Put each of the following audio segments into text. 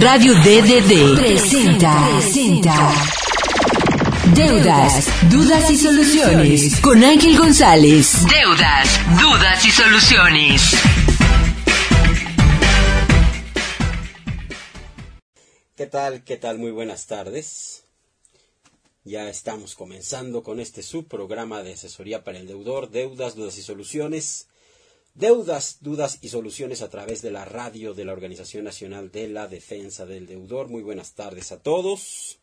Radio DDD presenta Deudas, Dudas y Soluciones con Ángel González. Deudas, Dudas y Soluciones. ¿Qué tal? ¿Qué tal? Muy buenas tardes. Ya estamos comenzando con este subprograma de asesoría para el deudor, Deudas, Dudas y Soluciones. Deudas, Dudas y Soluciones a través de la radio de la Organización Nacional de la Defensa del Deudor. Muy buenas tardes a todos.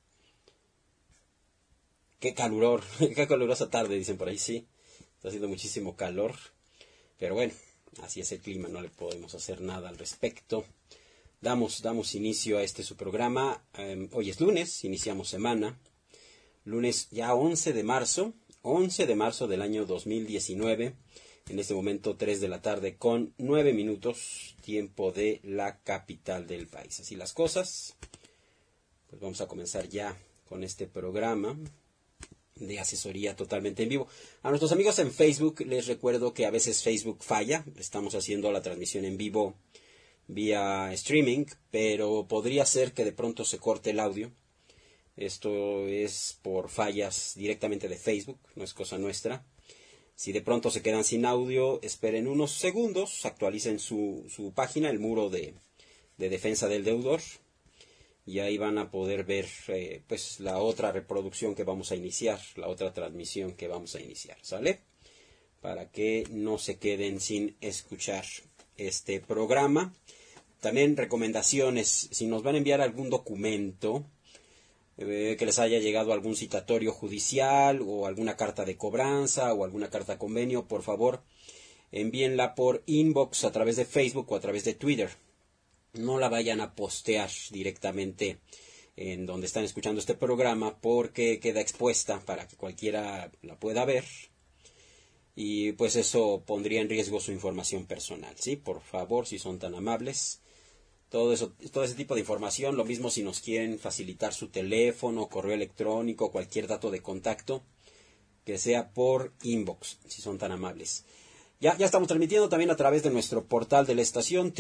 Qué calor, qué calurosa tarde, dicen por ahí, sí. Está haciendo muchísimo calor. Pero bueno, así es el clima, no le podemos hacer nada al respecto. Damos inicio a este subprograma. Hoy es lunes, iniciamos semana. Lunes ya 11 de marzo del año 2019. En este momento 3 de la tarde con 9 minutos, tiempo de la capital del país. Así las cosas. Pues vamos a comenzar ya con este programa de asesoría totalmente en vivo. A nuestros amigos en Facebook les recuerdo que a veces Facebook falla. Estamos haciendo la transmisión en vivo vía streaming, pero podría ser que de pronto se corte el audio. Esto es por fallas directamente de Facebook, no es cosa nuestra. Si de pronto se quedan sin audio, esperen unos segundos, actualicen su página, el muro de defensa del deudor, y ahí van a poder ver pues la otra reproducción que vamos a iniciar, la otra transmisión que vamos a iniciar, ¿sale? Para que no se queden sin escuchar este programa. También recomendaciones, si nos van a enviar algún documento, que les haya llegado algún citatorio judicial o alguna carta de cobranza o alguna carta de convenio, por favor, envíenla por inbox a través de Facebook o a través de Twitter. No la vayan a postear directamente en donde están escuchando este programa porque queda expuesta para que cualquiera la pueda ver y pues eso pondría en riesgo su información personal, ¿sí? Por favor, si son tan amables. Todo ese tipo de información, lo mismo si nos quieren facilitar su teléfono, correo electrónico, cualquier dato de contacto, que sea por inbox, si son tan amables. Ya estamos transmitiendo también a través de nuestro portal de la estación,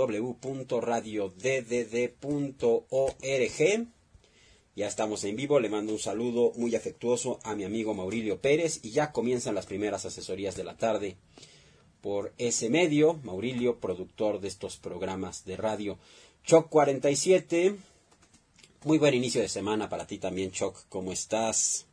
www.radioddd.org. Ya estamos en vivo, le mando un saludo muy afectuoso a mi amigo Maurilio Pérez, y ya comienzan las primeras asesorías de la tarde. Por ese medio, Maurilio, productor de estos programas de radio. Choc 47, muy buen inicio de semana para ti también, Choc, ¿cómo estás?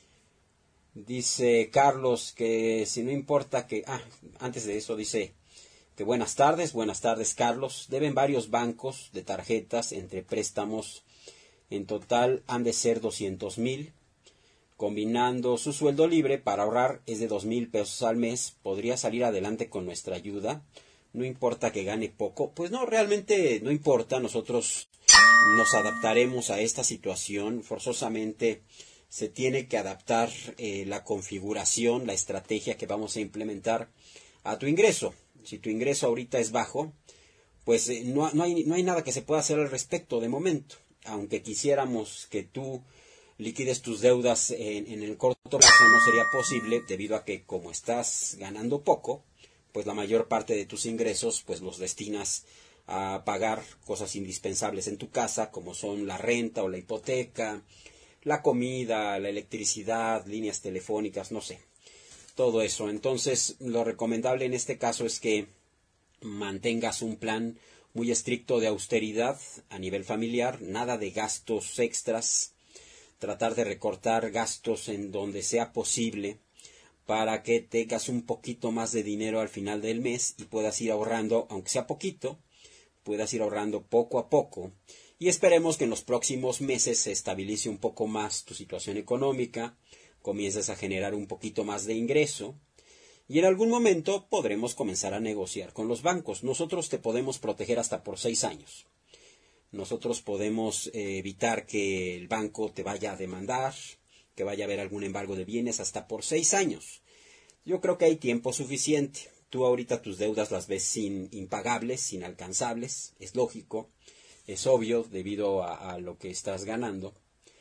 Dice Carlos que si no importa que... antes de eso dice que buenas tardes Carlos. Deben varios bancos de tarjetas entre préstamos. En total han de ser 200,000. Combinando su sueldo libre para ahorrar es de 2,000 pesos al mes, podría salir adelante con nuestra ayuda. No importa que gane poco. Pues no, realmente no importa. Nosotros nos adaptaremos a esta situación. Forzosamente se tiene que adaptar la configuración, la estrategia que vamos a implementar a tu ingreso. Si tu ingreso ahorita es bajo, pues no hay nada que se pueda hacer al respecto de momento. Aunque quisiéramos que tú liquides tus deudas en el corto plazo, no sería posible debido a que como estás ganando poco, pues la mayor parte de tus ingresos pues los destinas a pagar cosas indispensables en tu casa, como son la renta o la hipoteca, la comida, la electricidad, líneas telefónicas, no sé, todo eso. Entonces, lo recomendable en este caso es que mantengas un plan muy estricto de austeridad a nivel familiar, nada de gastos extras. Tratar de recortar gastos en donde sea posible para que tengas un poquito más de dinero al final del mes y puedas ir ahorrando, aunque sea poquito, puedas ir ahorrando poco a poco. Y esperemos que en los próximos meses se estabilice un poco más tu situación económica, comiences a generar un poquito más de ingreso y en algún momento podremos comenzar a negociar con los bancos. Nosotros te podemos proteger hasta por 6 años. Nosotros podemos evitar que el banco te vaya a demandar, que vaya a haber algún embargo de bienes hasta por 6 años. Yo creo que hay tiempo suficiente. Tú ahorita tus deudas las ves impagables, inalcanzables, es lógico, es obvio debido a lo que estás ganando.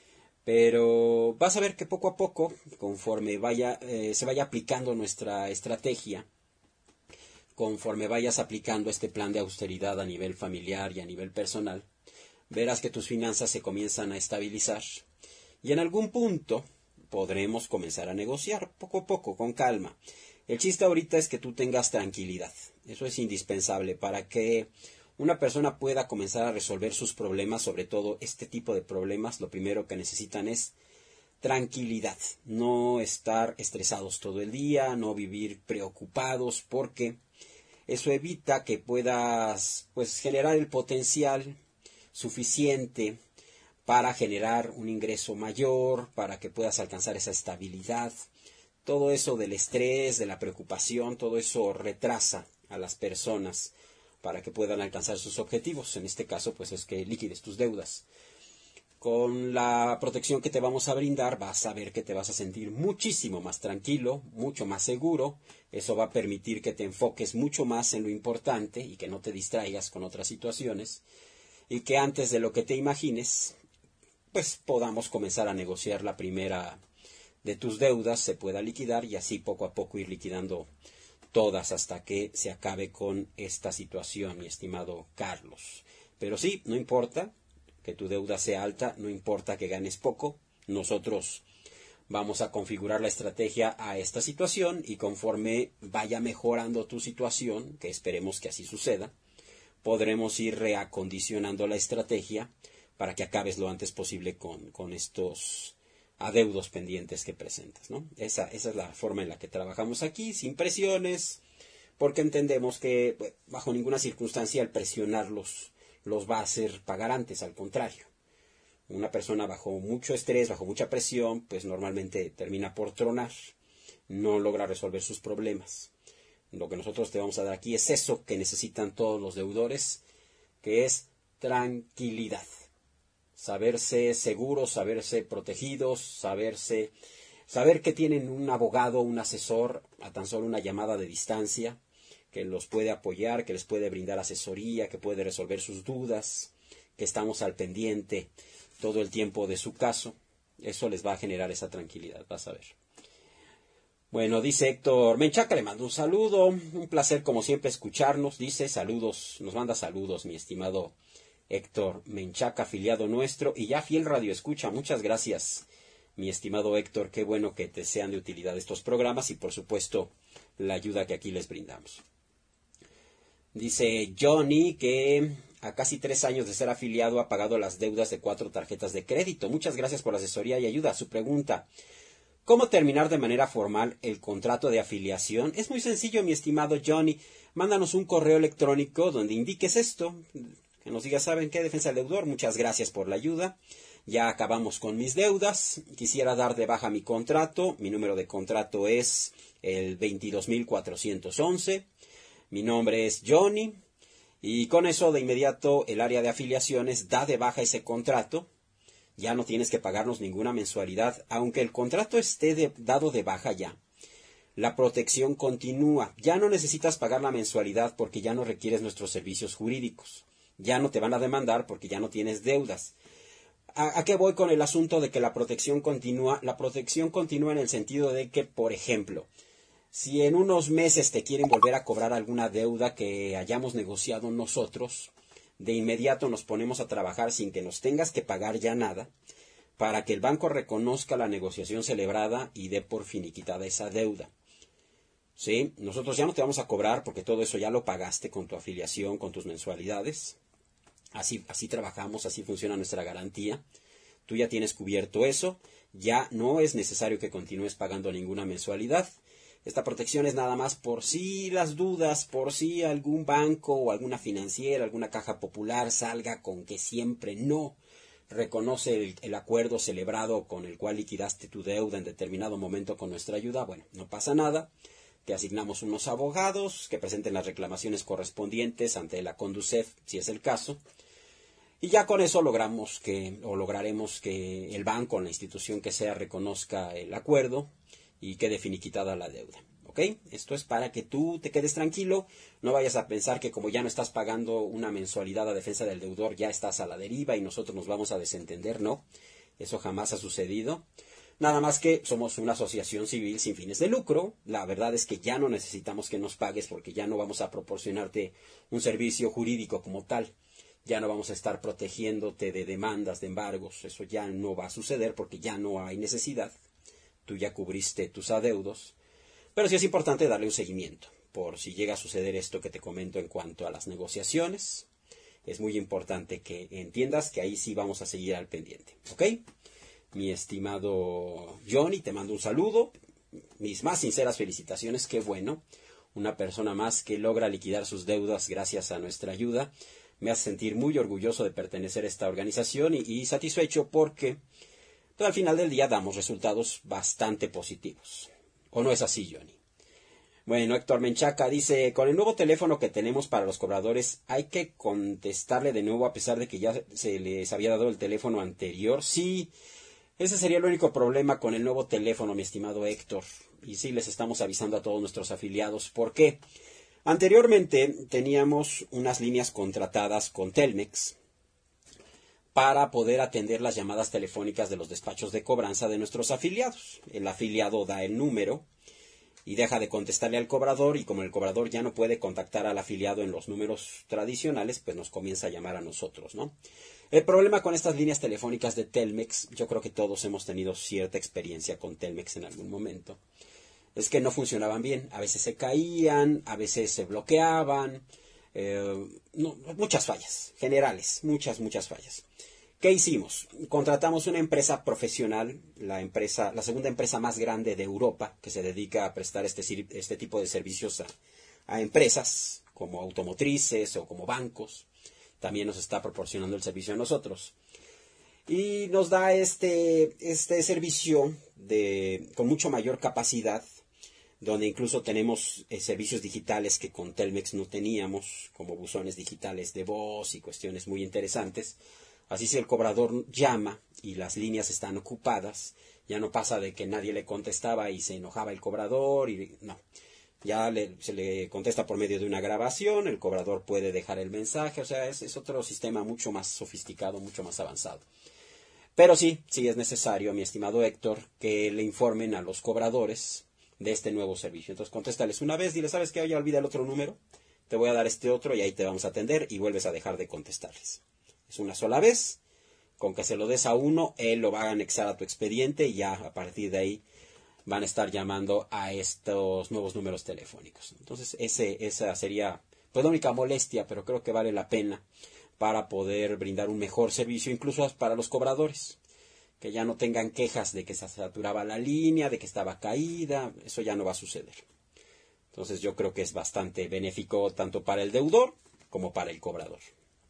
Pero vas a ver que poco a poco, conforme se vaya aplicando nuestra estrategia, conforme vayas aplicando este plan de austeridad a nivel familiar y a nivel personal, verás que tus finanzas se comienzan a estabilizar. Y en algún punto podremos comenzar a negociar, poco a poco, con calma. El chiste ahorita es que tú tengas tranquilidad. Eso es indispensable para que una persona pueda comenzar a resolver sus problemas, sobre todo este tipo de problemas. Lo primero que necesitan es tranquilidad, no estar estresados todo el día, no vivir preocupados, porque eso evita que puedas generar el potencial suficiente para generar un ingreso mayor, para que puedas alcanzar esa estabilidad. Todo eso del estrés, de la preocupación, todo eso retrasa a las personas para que puedan alcanzar sus objetivos. En este caso, es que liquides tus deudas. Con la protección que te vamos a brindar, vas a ver que te vas a sentir muchísimo más tranquilo, mucho más seguro. Eso va a permitir que te enfoques mucho más en lo importante y que no te distraigas con otras situaciones. Y que antes de lo que te imagines, podamos comenzar a negociar la primera de tus deudas, se pueda liquidar y así poco a poco ir liquidando todas hasta que se acabe con esta situación, mi estimado Carlos. Pero sí, no importa que tu deuda sea alta, no importa que ganes poco, nosotros vamos a configurar la estrategia a esta situación y conforme vaya mejorando tu situación, que esperemos que así suceda, podremos ir reacondicionando la estrategia para que acabes lo antes posible con estos adeudos pendientes que presentas, ¿no? Esa es la forma en la que trabajamos aquí, sin presiones, porque entendemos que bajo ninguna circunstancia el presionarlos los va a hacer pagar antes, al contrario. Una persona bajo mucho estrés, bajo mucha presión, normalmente termina por tronar, no logra resolver sus problemas. Lo que nosotros te vamos a dar aquí es eso que necesitan todos los deudores, que es tranquilidad. Saberse seguros, saberse protegidos, saber que tienen un abogado, un asesor, a tan solo una llamada de distancia, que los puede apoyar, que les puede brindar asesoría, que puede resolver sus dudas, que estamos al pendiente todo el tiempo de su caso. Eso les va a generar esa tranquilidad, vas a ver. Bueno, dice Héctor Menchaca, le mando un saludo, un placer como siempre escucharnos, dice saludos, nos manda saludos mi estimado Héctor Menchaca, afiliado nuestro y ya fiel radioescucha. Muchas gracias, mi estimado Héctor, qué bueno que te sean de utilidad estos programas y por supuesto la ayuda que aquí les brindamos. Dice Johnny que a casi 3 años de ser afiliado ha pagado las deudas de 4 tarjetas de crédito. Muchas gracias por la asesoría y ayuda. Su pregunta: ¿cómo terminar de manera formal el contrato de afiliación? Es muy sencillo, mi estimado Johnny. Mándanos un correo electrónico donde indiques esto, que nos digas, ¿saben qué? Defensa del deudor, muchas gracias por la ayuda. Ya acabamos con mis deudas. Quisiera dar de baja mi contrato. Mi número de contrato es el 22,411. Mi nombre es Johnny. Y con eso de inmediato el área de afiliaciones da de baja ese contrato. Ya no tienes que pagarnos ninguna mensualidad. Aunque el contrato esté dado de baja ya, la protección continúa. Ya no necesitas pagar la mensualidad porque ya no requieres nuestros servicios jurídicos. Ya no te van a demandar porque ya no tienes deudas. ¿A qué voy con el asunto de que la protección continúa? La protección continúa en el sentido de que, por ejemplo, si en unos meses te quieren volver a cobrar alguna deuda que hayamos negociado nosotros, de inmediato nos ponemos a trabajar sin que nos tengas que pagar ya nada, para que el banco reconozca la negociación celebrada y dé por finiquitada esa deuda. ¿Sí? Nosotros ya no te vamos a cobrar porque todo eso ya lo pagaste con tu afiliación, con tus mensualidades. Así trabajamos, así funciona nuestra garantía. Tú ya tienes cubierto eso, ya no es necesario que continúes pagando ninguna mensualidad. Esta protección es nada más por si las dudas, por si algún banco o alguna financiera, alguna caja popular salga con que siempre no reconoce el acuerdo celebrado con el cual liquidaste tu deuda en determinado momento con nuestra ayuda. Bueno, no pasa nada. Te asignamos unos abogados que presenten las reclamaciones correspondientes ante la Conducef, si es el caso. Y ya con eso lograremos que el banco o la institución que sea reconozca el acuerdo y quede finiquitada la deuda. ¿Ok? Esto es para que tú te quedes tranquilo, no vayas a pensar que como ya no estás pagando una mensualidad a defensa del deudor, ya estás a la deriva y nosotros nos vamos a desentender. No, eso jamás ha sucedido. Nada más que somos una asociación civil sin fines de lucro. La verdad es que ya no necesitamos que nos pagues porque ya no vamos a proporcionarte un servicio jurídico como tal. ya no vamos a estar protegiéndote de demandas, de embargos, eso ya no va a suceder porque ya no hay necesidad, tú ya cubriste tus adeudos, pero sí es importante darle un seguimiento, por si llega a suceder esto que te comento en cuanto a las negociaciones. Es muy importante que entiendas que ahí sí vamos a seguir al pendiente, ¿ok? Mi estimado Johnny, te mando un saludo, mis más sinceras felicitaciones, qué bueno, una persona más que logra liquidar sus deudas gracias a nuestra ayuda, me hace sentir muy orgulloso de pertenecer a esta organización y satisfecho porque pues, al final del día damos resultados bastante positivos, ¿o no es así, Johnny? Bueno, Héctor Menchaca dice, con el nuevo teléfono que tenemos para los cobradores, ¿hay que contestarle de nuevo a pesar de que ya se les había dado el teléfono anterior? Sí, ese sería el único problema con el nuevo teléfono, mi estimado Héctor. Y sí, les estamos avisando a todos nuestros afiliados. ¿Por qué? Anteriormente teníamos unas líneas contratadas con Telmex para poder atender las llamadas telefónicas de los despachos de cobranza de nuestros afiliados. El afiliado da el número y deja de contestarle al cobrador, y como el cobrador ya no puede contactar al afiliado en los números tradicionales, pues nos comienza a llamar a nosotros, ¿no? El problema con estas líneas telefónicas de Telmex, yo creo que todos hemos tenido cierta experiencia con Telmex en algún momento, es que no funcionaban bien, a veces se caían, a veces se bloqueaban, muchas fallas, generales, muchas fallas. ¿Qué hicimos? Contratamos una empresa profesional, la segunda empresa más grande de Europa, que se dedica a prestar este tipo de servicios a empresas, como automotrices o como bancos. También nos está proporcionando el servicio a nosotros. Y nos da este servicio con mucho mayor capacidad, donde incluso tenemos servicios digitales que con Telmex no teníamos, como buzones digitales de voz y cuestiones muy interesantes. Así si el cobrador llama y las líneas están ocupadas, ya no pasa de que nadie le contestaba y se enojaba el cobrador, no. Ya se le contesta por medio de una grabación, el cobrador puede dejar el mensaje, o sea, es otro sistema mucho más sofisticado, mucho más avanzado. Pero sí es necesario, mi estimado Héctor, que le informen a los cobradores de este nuevo servicio. Entonces contéstales una vez, dile, ¿sabes qué? Ya olvida el otro número, te voy a dar este otro y ahí te vamos a atender, y vuelves a dejar de contestarles. Es una sola vez, con que se lo des a uno, él lo va a anexar a tu expediente y ya a partir de ahí van a estar llamando a estos nuevos números telefónicos. Entonces esa sería pues la única molestia, pero creo que vale la pena para poder brindar un mejor servicio, incluso para los cobradores, que ya no tengan quejas de que se saturaba la línea, de que estaba caída, eso ya no va a suceder. Entonces yo creo que es bastante benéfico tanto para el deudor como para el cobrador.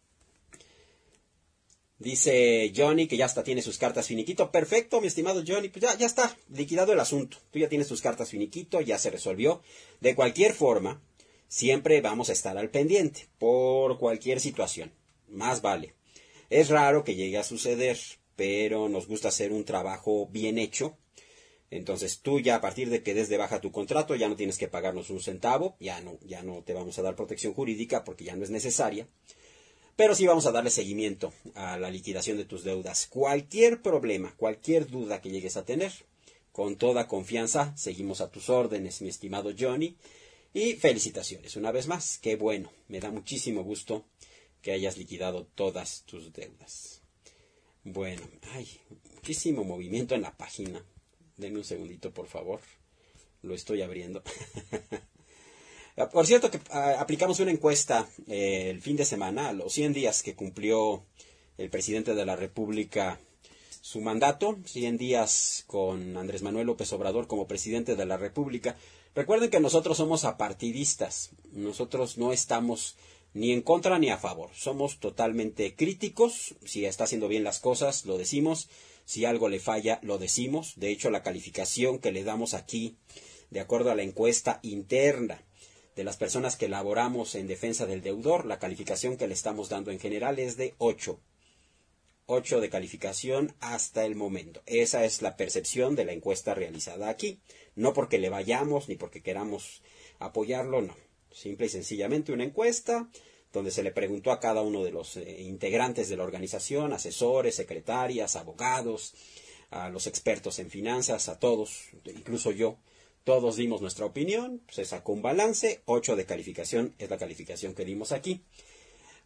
Dice Johnny que ya hasta tiene sus cartas finiquito. Perfecto, mi estimado Johnny, pues ya está liquidado el asunto. Tú ya tienes tus cartas finiquito, ya se resolvió. De cualquier forma, siempre vamos a estar al pendiente por cualquier situación. Más vale. Es raro que llegue a suceder, pero nos gusta hacer un trabajo bien hecho. Entonces tú ya a partir de que des de baja tu contrato ya no tienes que pagarnos un centavo, ya no te vamos a dar protección jurídica porque ya no es necesaria. Pero sí vamos a darle seguimiento a la liquidación de tus deudas. Cualquier problema, cualquier duda que llegues a tener, con toda confianza, seguimos a tus órdenes, mi estimado Johnny. Y felicitaciones, una vez más, qué bueno, me da muchísimo gusto que hayas liquidado todas tus deudas. Bueno, muchísimo movimiento en la página. Denme un segundito, por favor. Lo estoy abriendo. Por cierto que aplicamos una encuesta el fin de semana, a los 100 días que cumplió el presidente de la República su mandato, 100 días con Andrés Manuel López Obrador como presidente de la República. Recuerden que nosotros somos apartidistas, nosotros no estamos ni en contra ni a favor, somos totalmente críticos. Si está haciendo bien las cosas, lo decimos, si algo le falla, lo decimos. De hecho, la calificación que le damos aquí, de acuerdo a la encuesta interna de las personas que elaboramos en defensa del deudor, la calificación que le estamos dando en general es de 8. 8 de calificación hasta el momento. Esa es la percepción de la encuesta realizada aquí. No porque le vayamos ni porque queramos apoyarlo, no. Simple y sencillamente una encuesta donde se le preguntó a cada uno de los integrantes de la organización, asesores, secretarias, abogados, a los expertos en finanzas, a todos, incluso yo. Todos dimos nuestra opinión, se sacó un balance, 8 de calificación es la calificación que dimos aquí.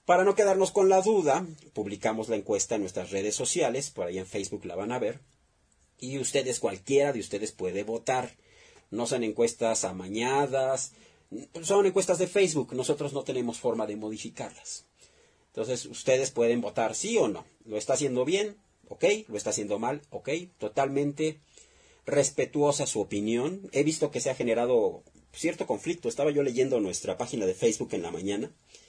Para no quedarnos con la duda, publicamos la encuesta en nuestras redes sociales, por ahí en Facebook la van a ver, y ustedes, cualquiera de ustedes puede votar. No son encuestas amañadas, son encuestas de Facebook, nosotros no tenemos forma de modificarlas. Entonces, ustedes pueden votar sí o no. ¿Lo está haciendo bien? Ok. ¿Lo está haciendo mal? Ok. Totalmente respetuosa su opinión. He visto que se ha generado cierto conflicto. Estaba yo leyendo nuestra página de Facebook en la mañana,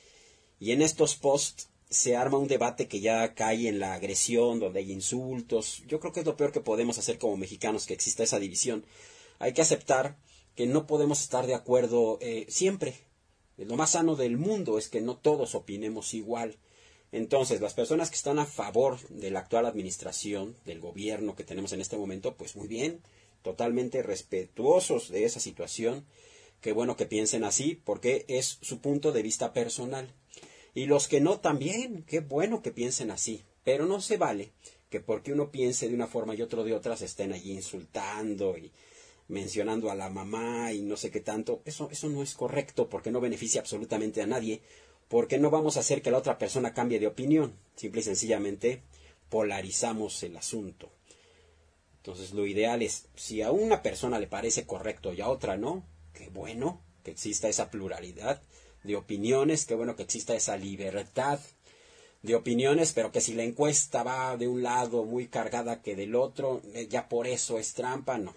y en estos posts se arma un debate que ya cae en la agresión, donde hay insultos. Yo creo que es lo peor que podemos hacer como mexicanos, que exista esa división. Hay que aceptar que no podemos estar de acuerdo siempre. Lo más sano del mundo es que no todos opinemos igual. Entonces, las personas que están a favor de la actual administración, del gobierno que tenemos en este momento, pues muy bien, totalmente respetuosos de esa situación. Qué bueno que piensen así, porque es su punto de vista personal. Y los que no también, qué bueno que piensen así. Pero no se vale que porque uno piense de una forma y otro de otra se estén allí insultando y mencionando a la mamá y no sé qué tanto. Eso no es correcto, porque no beneficia absolutamente a nadie, porque no vamos a hacer que la otra persona cambie de opinión. Simple y sencillamente polarizamos el asunto. Entonces lo ideal es, si a una persona le parece correcto y a otra no, qué bueno que exista esa pluralidad de opiniones, qué bueno que exista esa libertad de opiniones, pero que si la encuesta va de un lado muy cargada que del otro, ya por eso es trampa, no.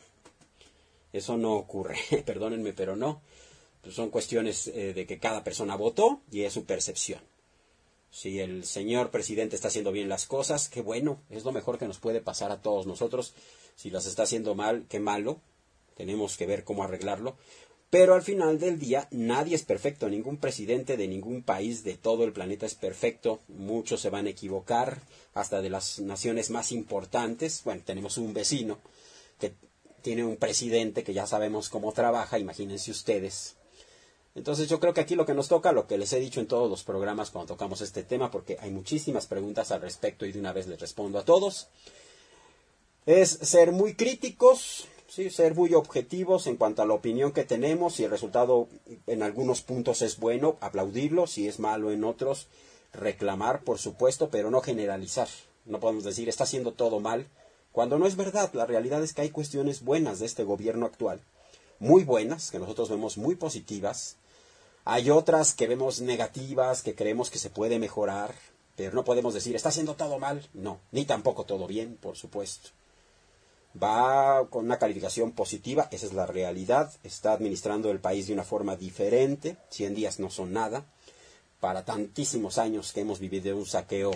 Eso no ocurre, perdónenme, pero no. Pues son cuestiones de que cada persona votó y es su percepción. Si el señor presidente está haciendo bien las cosas, qué bueno, es lo mejor que nos puede pasar a todos nosotros. Si las está haciendo mal, qué malo, tenemos que ver cómo arreglarlo. Pero al final del día nadie es perfecto, ningún presidente de ningún país de todo el planeta es perfecto, muchos se van a equivocar, hasta de las naciones más importantes. Bueno, tenemos un vecino que tiene un presidente que ya sabemos cómo trabaja, imagínense ustedes. Entonces yo creo que aquí lo que nos toca, lo que les he dicho en todos los programas cuando tocamos este tema, porque hay muchísimas preguntas al respecto y de una vez les respondo a todos, es ser muy críticos, ¿sí? Ser muy objetivos en cuanto a la opinión que tenemos. Si el resultado en algunos puntos es bueno, aplaudirlo; si es malo en otros, reclamar, por supuesto, pero no generalizar. No podemos decir está haciendo todo mal, cuando no es verdad. La realidad es que hay cuestiones buenas de este gobierno actual, muy buenas, que nosotros vemos muy positivas. Hay otras que vemos negativas, que creemos que se puede mejorar, pero no podemos decir está haciendo todo mal, no, ni tampoco todo bien, por supuesto. Va con una calificación positiva, esa es la realidad. Está administrando el país de una forma diferente. 100 días no son nada para tantísimos años que hemos vivido un saqueo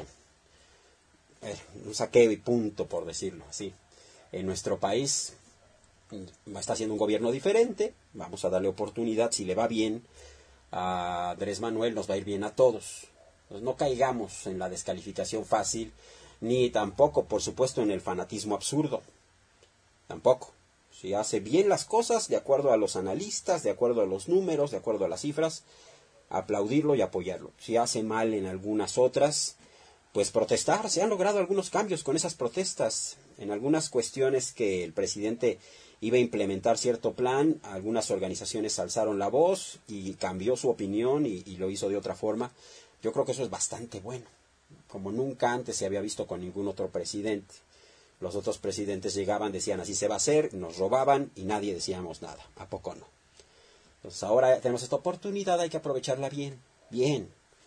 y punto, por decirlo así. En nuestro país está haciendo un gobierno diferente. Vamos a darle oportunidad. Si le va bien a Andrés Manuel, nos va a ir bien a todos. Entonces, no caigamos en la descalificación fácil, ni tampoco, por supuesto, en el fanatismo absurdo. Tampoco. Si hace bien las cosas, de acuerdo a los analistas, de acuerdo a los números, de acuerdo a las cifras, aplaudirlo y apoyarlo. Si hace mal en algunas otras, pues protestar. Se han logrado algunos cambios con esas protestas. En algunas cuestiones que el presidente iba a implementar cierto plan, algunas organizaciones alzaron la voz y cambió su opinión y lo hizo de otra forma. Yo creo que eso es bastante bueno, como nunca antes se había visto con ningún otro presidente. Los otros presidentes llegaban, decían así se va a hacer, nos robaban y nadie decíamos nada. ¿A poco no? Entonces ahora tenemos esta oportunidad, hay que aprovecharla bien, bien.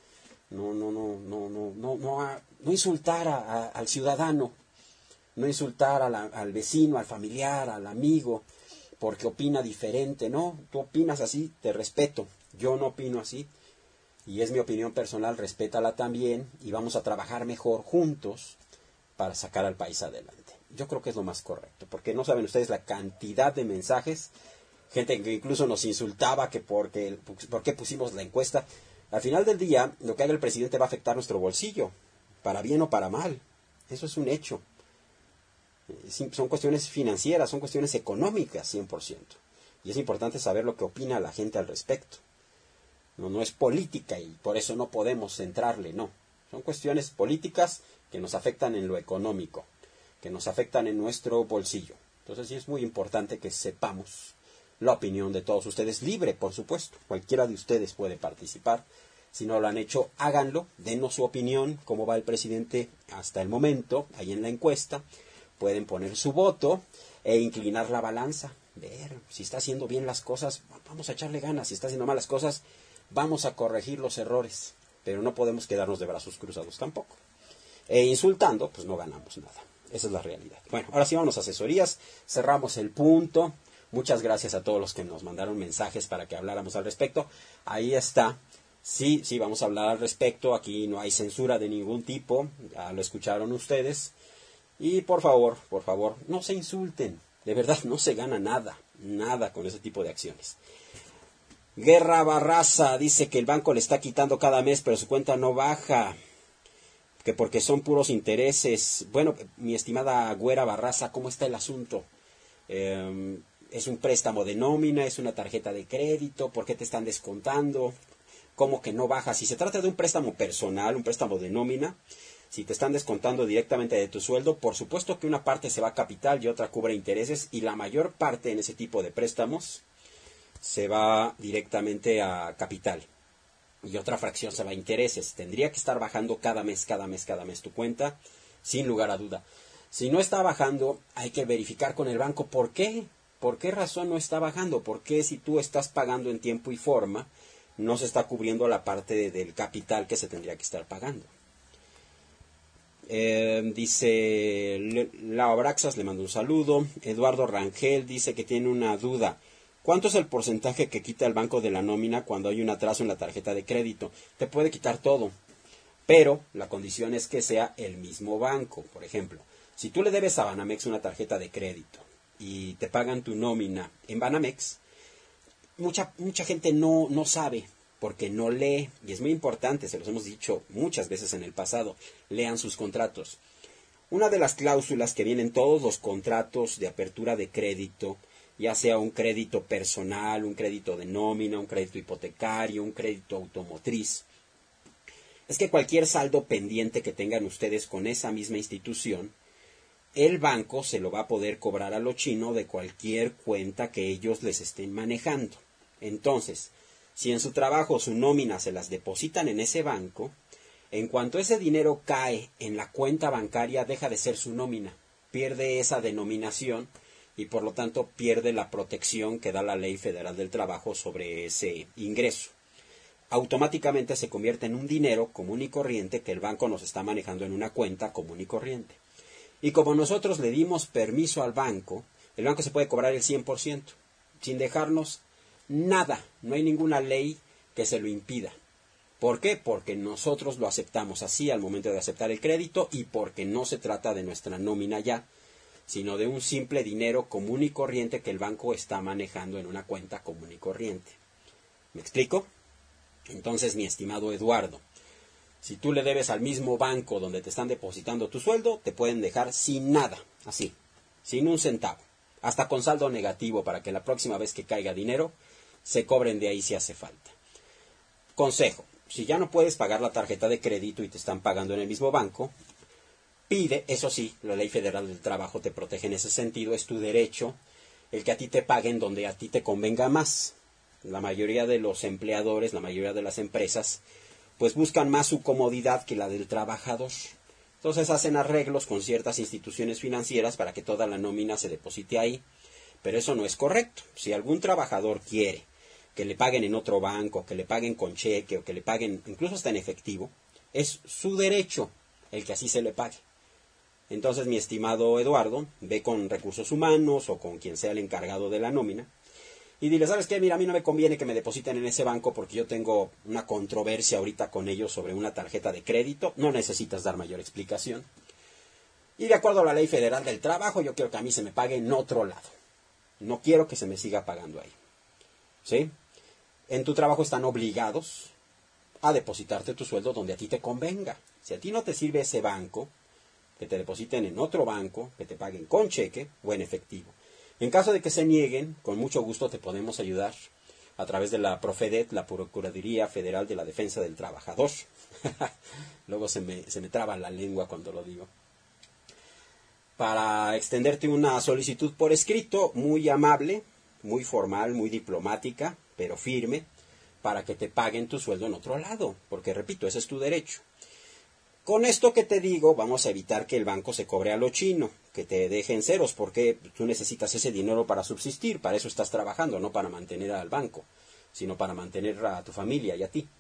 No insultar al ciudadano, no insultar al vecino, al familiar, al amigo, porque opina diferente. No, tú opinas así, te respeto. Yo no opino así y es mi opinión personal, respétala también y vamos a trabajar mejor juntos para sacar al país adelante. Yo creo que es lo más correcto, porque no saben ustedes la cantidad de mensajes, gente que incluso nos insultaba que por qué pusimos la encuesta. Al final del día, lo que haga el presidente va a afectar nuestro bolsillo, para bien o para mal. Eso es un hecho. Son cuestiones financieras, son cuestiones económicas, 100%. Y es importante saber lo que opina la gente al respecto. No es política y por eso no podemos centrarle, no. Son cuestiones políticas que nos afectan en lo económico, que nos afectan en nuestro bolsillo. Entonces sí es muy importante que sepamos la opinión de todos ustedes, libre, por supuesto. Cualquiera de ustedes puede participar. Si no lo han hecho, háganlo, denos su opinión, cómo va el presidente hasta el momento, ahí en la encuesta. Pueden poner su voto e inclinar la balanza. Ver si está haciendo bien las cosas, vamos a echarle ganas. Si está haciendo malas cosas, vamos a corregir los errores. Pero no podemos quedarnos de brazos cruzados tampoco. E insultando, pues no ganamos nada. Esa es la realidad. Bueno, ahora sí vamos a asesorías. Cerramos el punto. Muchas gracias a todos los que nos mandaron mensajes para que habláramos al respecto. Ahí está. Sí, vamos a hablar al respecto. Aquí no hay censura de ningún tipo. Ya lo escucharon ustedes. Y por favor, no se insulten. De verdad, no se gana nada con ese tipo de acciones. Guerra Barraza dice que el banco le está quitando cada mes, pero su cuenta no baja. Que porque son puros intereses. Bueno, mi estimada Güera Barraza, ¿cómo está el asunto? ¿Es un préstamo de nómina? ¿Es una tarjeta de crédito? ¿Por qué te están descontando? ¿Cómo que no baja? Si se trata de un préstamo personal, un préstamo de nómina, si te están descontando directamente de tu sueldo, por supuesto que una parte se va a capital y otra cubre intereses, y la mayor parte en ese tipo de préstamos se va directamente a capital. Y otra fracción se va a intereses. Tendría que estar bajando cada mes tu cuenta, sin lugar a duda. Si no está bajando, hay que verificar con el banco por qué. ¿Por qué razón no está bajando? ¿Por qué si tú estás pagando en tiempo y forma, no se está cubriendo la parte del capital que se tendría que estar pagando? Dice Lao Braxas, le mando un saludo. Eduardo Rangel dice que tiene una duda. ¿Cuánto es el porcentaje que quita el banco de la nómina cuando hay un atraso en la tarjeta de crédito? Te puede quitar todo, pero la condición es que sea el mismo banco. Por ejemplo, si tú le debes a Banamex una tarjeta de crédito y te pagan tu nómina en Banamex, mucha gente no sabe porque no lee, y es muy importante, se los hemos dicho muchas veces en el pasado, lean sus contratos. Una de las cláusulas que vienen en todos los contratos de apertura de crédito, ya sea un crédito personal, un crédito de nómina, un crédito hipotecario, un crédito automotriz, es que cualquier saldo pendiente que tengan ustedes con esa misma institución, el banco se lo va a poder cobrar a lo chino de cualquier cuenta que ellos les estén manejando. Entonces, si en su trabajo su nómina se las depositan en ese banco, en cuanto ese dinero cae en la cuenta bancaria, deja de ser su nómina, pierde esa denominación y por lo tanto pierde la protección que da la Ley Federal del Trabajo sobre ese ingreso. Automáticamente se convierte en un dinero común y corriente que el banco nos está manejando en una cuenta común y corriente. Y como nosotros le dimos permiso al banco, el banco se puede cobrar el 100%, sin dejarnos nada, no hay ninguna ley que se lo impida. ¿Por qué? Porque nosotros lo aceptamos así al momento de aceptar el crédito y porque no se trata de nuestra nómina ya, sino de un simple dinero común y corriente que el banco está manejando en una cuenta común y corriente. ¿Me explico? Entonces, mi estimado Eduardo, si tú le debes al mismo banco donde te están depositando tu sueldo, te pueden dejar sin nada, así, sin un centavo, hasta con saldo negativo para que la próxima vez que caiga dinero, se cobren de ahí si hace falta. Consejo, si ya no puedes pagar la tarjeta de crédito y te están pagando en el mismo banco, pide, eso sí, la Ley Federal del Trabajo te protege en ese sentido, es tu derecho el que a ti te paguen donde a ti te convenga más. La mayoría de los empleadores, la mayoría de las empresas, pues buscan más su comodidad que la del trabajador. Entonces hacen arreglos con ciertas instituciones financieras para que toda la nómina se deposite ahí, pero eso no es correcto. Si algún trabajador quiere que le paguen en otro banco, que le paguen con cheque o que le paguen incluso hasta en efectivo, es su derecho el que así se le pague. Entonces, mi estimado Eduardo, ve con recursos humanos o con quien sea el encargado de la nómina y dile, ¿sabes qué? Mira, a mí no me conviene que me depositen en ese banco porque yo tengo una controversia ahorita con ellos sobre una tarjeta de crédito. No necesitas dar mayor explicación. Y de acuerdo a la Ley Federal del Trabajo, yo quiero que a mí se me pague en otro lado. No quiero que se me siga pagando ahí. ¿Sí? En tu trabajo están obligados a depositarte tu sueldo donde a ti te convenga. Si a ti no te sirve ese banco, que te depositen en otro banco, que te paguen con cheque o en efectivo. En caso de que se nieguen, con mucho gusto te podemos ayudar a través de la Profedet, la Procuraduría Federal de la Defensa del Trabajador. Luego se me traba la lengua cuando lo digo. Para extenderte una solicitud por escrito, muy amable, muy formal, muy diplomática, pero firme, para que te paguen tu sueldo en otro lado, porque repito, ese es tu derecho. Con esto que te digo, vamos a evitar que el banco se cobre a lo chino, que te deje en ceros, porque tú necesitas ese dinero para subsistir, para eso estás trabajando, no para mantener al banco, sino para mantener a tu familia y a ti.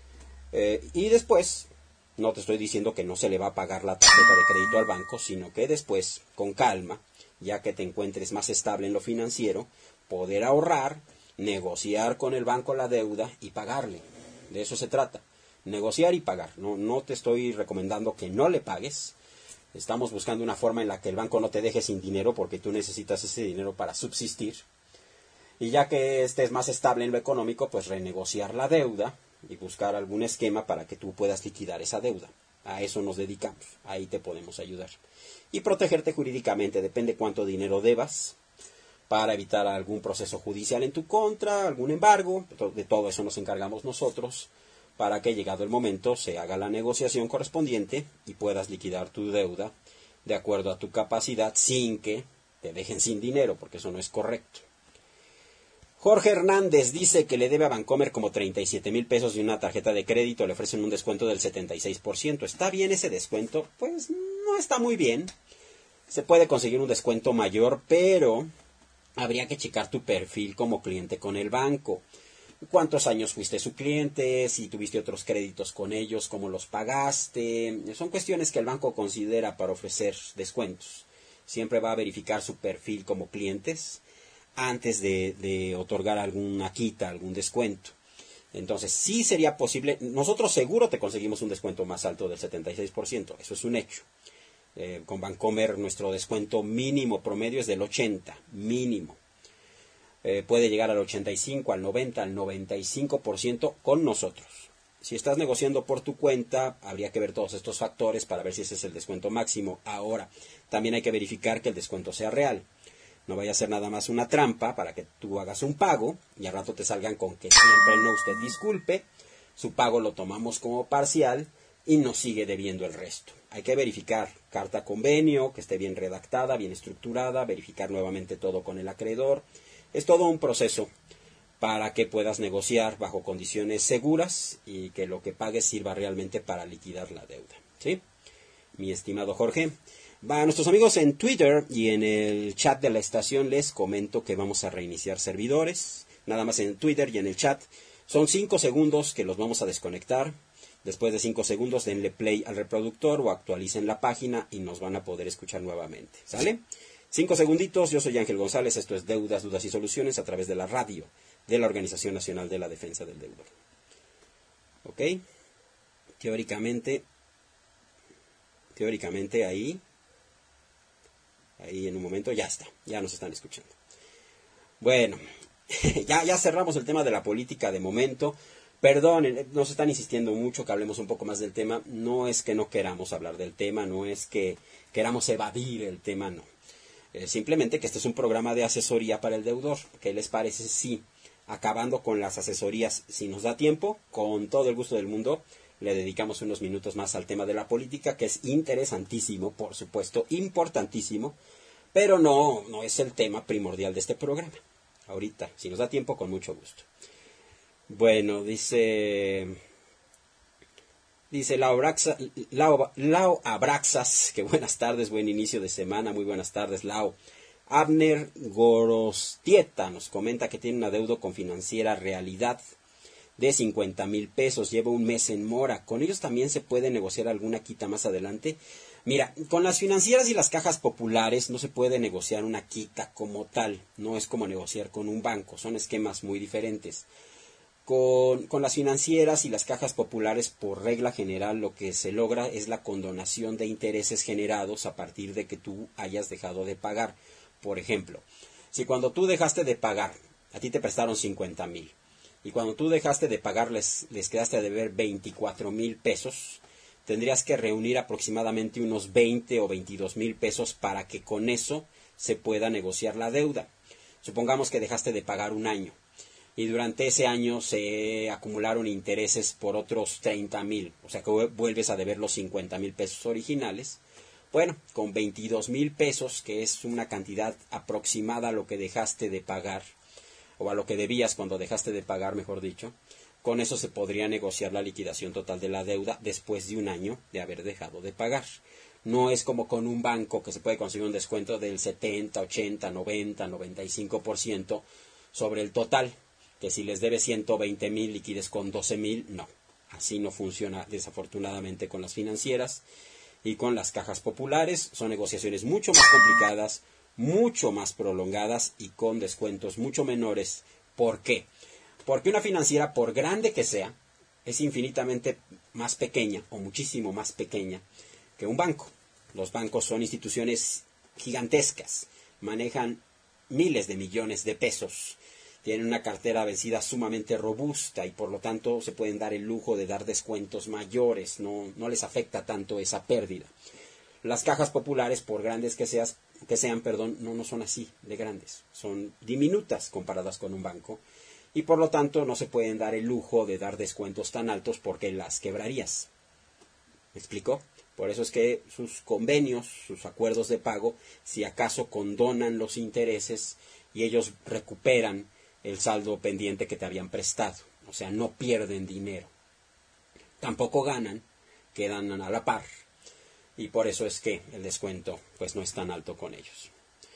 Y después, no te estoy diciendo que no se le va a pagar la tarjeta de crédito al banco, sino que después, con calma, ya que te encuentres más estable en lo financiero, poder ahorrar, negociar con el banco la deuda y pagarle. De eso se trata. Negociar y pagar. No te estoy recomendando que no le pagues. Estamos buscando una forma en la que el banco no te deje sin dinero porque tú necesitas ese dinero para subsistir. Y ya que estés más estable en lo económico, pues renegociar la deuda y buscar algún esquema para que tú puedas liquidar esa deuda. A eso nos dedicamos. Ahí te podemos ayudar. Y protegerte jurídicamente. Depende cuánto dinero debas para evitar algún proceso judicial en tu contra, algún embargo. De todo eso nos encargamos nosotros, para que llegado el momento se haga la negociación correspondiente y puedas liquidar tu deuda de acuerdo a tu capacidad sin que te dejen sin dinero, porque eso no es correcto. Jorge Hernández dice que le debe a Bancomer como 37,000 pesos de una tarjeta de crédito, le ofrecen un descuento del 76%. ¿Está bien ese descuento? Pues no está muy bien. Se puede conseguir un descuento mayor, pero habría que checar tu perfil como cliente con el banco. ¿Cuántos años fuiste su cliente? Si tuviste otros créditos con ellos, ¿cómo los pagaste? Son cuestiones que el banco considera para ofrecer descuentos. Siempre va a verificar su perfil como clientes antes de otorgar alguna quita, algún descuento. Entonces, sí sería posible. Nosotros seguro te conseguimos un descuento más alto del 76%. Eso es un hecho. Con Bancomer nuestro descuento mínimo promedio es del 80%. Mínimo. Puede llegar al 85, al 90, al 95% con nosotros. Si estás negociando por tu cuenta, habría que ver todos estos factores para ver si ese es el descuento máximo. Ahora, también hay que verificar que el descuento sea real. No vaya a ser nada más una trampa para que tú hagas un pago y al rato te salgan con que siempre no, usted disculpe, su pago lo tomamos como parcial y nos sigue debiendo el resto. Hay que verificar carta convenio, que esté bien redactada, bien estructurada, verificar nuevamente todo con el acreedor. Es todo un proceso para que puedas negociar bajo condiciones seguras y que lo que pagues sirva realmente para liquidar la deuda. ¿Sí? Mi estimado Jorge. A nuestros amigos en Twitter y en el chat de la estación les comento que vamos a reiniciar servidores. Nada más en Twitter y en el chat. Son 5 segundos que los vamos a desconectar. Después de 5 segundos denle play al reproductor o actualicen la página y nos van a poder escuchar nuevamente. ¿Sale? 5 segunditos, yo soy Ángel González, esto es Deudas, Dudas y Soluciones a través de la radio de la Organización Nacional de la Defensa del Deudor. ¿Ok? Teóricamente ahí en un momento ya está, ya nos están escuchando. Bueno, ya cerramos el tema de la política de momento. Perdonen, nos están insistiendo mucho que hablemos un poco más del tema. No es que no queramos hablar del tema, no es que queramos evadir el tema, no. Simplemente que este es un programa de asesoría para el deudor. ¿Qué les parece si, acabando con las asesorías, si nos da tiempo, con todo el gusto del mundo, le dedicamos unos minutos más al tema de la política, que es interesantísimo, por supuesto, importantísimo, pero no es el tema primordial de este programa. Ahorita, si nos da tiempo, con mucho gusto. Bueno, dice Lao Abraxas, que buenas tardes, buen inicio de semana, muy buenas tardes, Lao. Abner Gorostieta nos comenta que tiene una deuda con Financiera Realidad de 50,000 pesos, lleva un mes en mora. ¿Con ellos también se puede negociar alguna quita más adelante? Mira, con las financieras y las cajas populares no se puede negociar una quita como tal, no es como negociar con un banco, son esquemas muy diferentes. Con las financieras y las cajas populares, por regla general, lo que se logra es la condonación de intereses generados a partir de que tú hayas dejado de pagar. Por ejemplo, si cuando tú dejaste de pagar, a ti te prestaron 50,000, y cuando tú dejaste de pagar les quedaste a deber 24,000 pesos, tendrías que reunir aproximadamente unos 20 o 22,000 pesos para que con eso se pueda negociar la deuda. Supongamos que dejaste de pagar un año. Y durante ese año se acumularon intereses por otros 30,000, o sea que vuelves a deber los 50,000 pesos originales. Bueno, con 22,000 pesos, que es una cantidad aproximada a lo que dejaste de pagar, o a lo que debías cuando dejaste de pagar, mejor dicho, Con eso se podría negociar la liquidación total de la deuda después de un año de haber dejado de pagar. No es como con un banco que se puede conseguir un descuento del 70, 80, 90, 95% sobre el total, que si les debe 120,000 liquides con 12,000, no. Así no funciona desafortunadamente con las financieras y con las cajas populares. Son negociaciones mucho más complicadas, mucho más prolongadas y con descuentos mucho menores. ¿Por qué? Porque una financiera, por grande que sea, es infinitamente más pequeña o muchísimo más pequeña que un banco. Los bancos son instituciones gigantescas, manejan miles de millones de pesos, tienen una cartera vencida sumamente robusta y por lo tanto se pueden dar el lujo de dar descuentos mayores, no les afecta tanto esa pérdida. Las cajas populares, por grandes que sean, no son así de grandes, son diminutas comparadas con un banco y por lo tanto no se pueden dar el lujo de dar descuentos tan altos porque las quebrarías. ¿Me explico? Por eso es que sus convenios, sus acuerdos de pago, si acaso condonan los intereses y ellos recuperan el saldo pendiente que te habían prestado. O sea, no pierden dinero. Tampoco ganan, quedan a la par. Y por eso es que el descuento pues no es tan alto con ellos.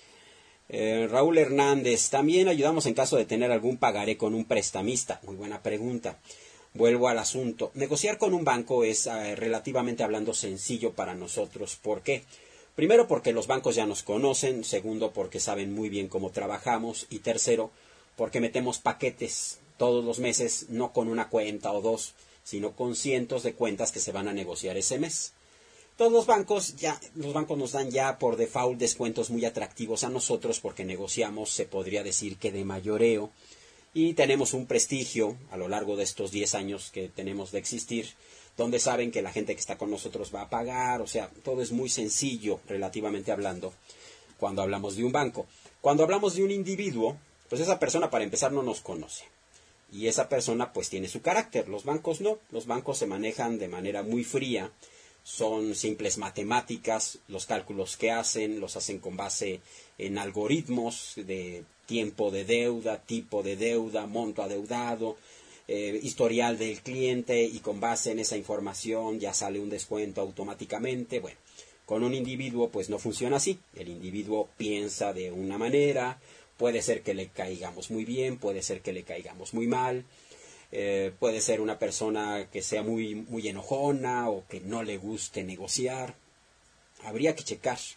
Raúl Hernández, también ayudamos en caso de tener algún pagaré con un prestamista. Muy buena pregunta. Vuelvo al asunto. Negociar con un banco es relativamente hablando sencillo para nosotros. ¿Por qué? Primero porque los bancos ya nos conocen. Segundo porque saben muy bien cómo trabajamos. Y tercero porque metemos paquetes todos los meses, no con una cuenta o dos, sino con cientos de cuentas que se van a negociar ese mes. Todos los bancos nos dan ya por default descuentos muy atractivos a nosotros porque negociamos, se podría decir que de mayoreo, y tenemos un prestigio a lo largo de estos 10 años que tenemos de existir, donde saben que la gente que está con nosotros va a pagar, o sea, todo es muy sencillo relativamente hablando cuando hablamos de un banco. Cuando hablamos de un individuo, pues esa persona para empezar no nos conoce. Y esa persona pues tiene su carácter. Los bancos no. Los bancos se manejan de manera muy fría. Son simples matemáticas. Los cálculos que hacen los hacen con base en algoritmos de tiempo de deuda, tipo de deuda, monto adeudado, historial del cliente y con base en esa información ya sale un descuento automáticamente. Bueno, con un individuo pues no funciona así. El individuo piensa de una manera. Puede ser que le caigamos muy bien, puede ser que le caigamos muy mal, puede ser una persona que sea muy, muy enojona o que no le guste negociar. Habría que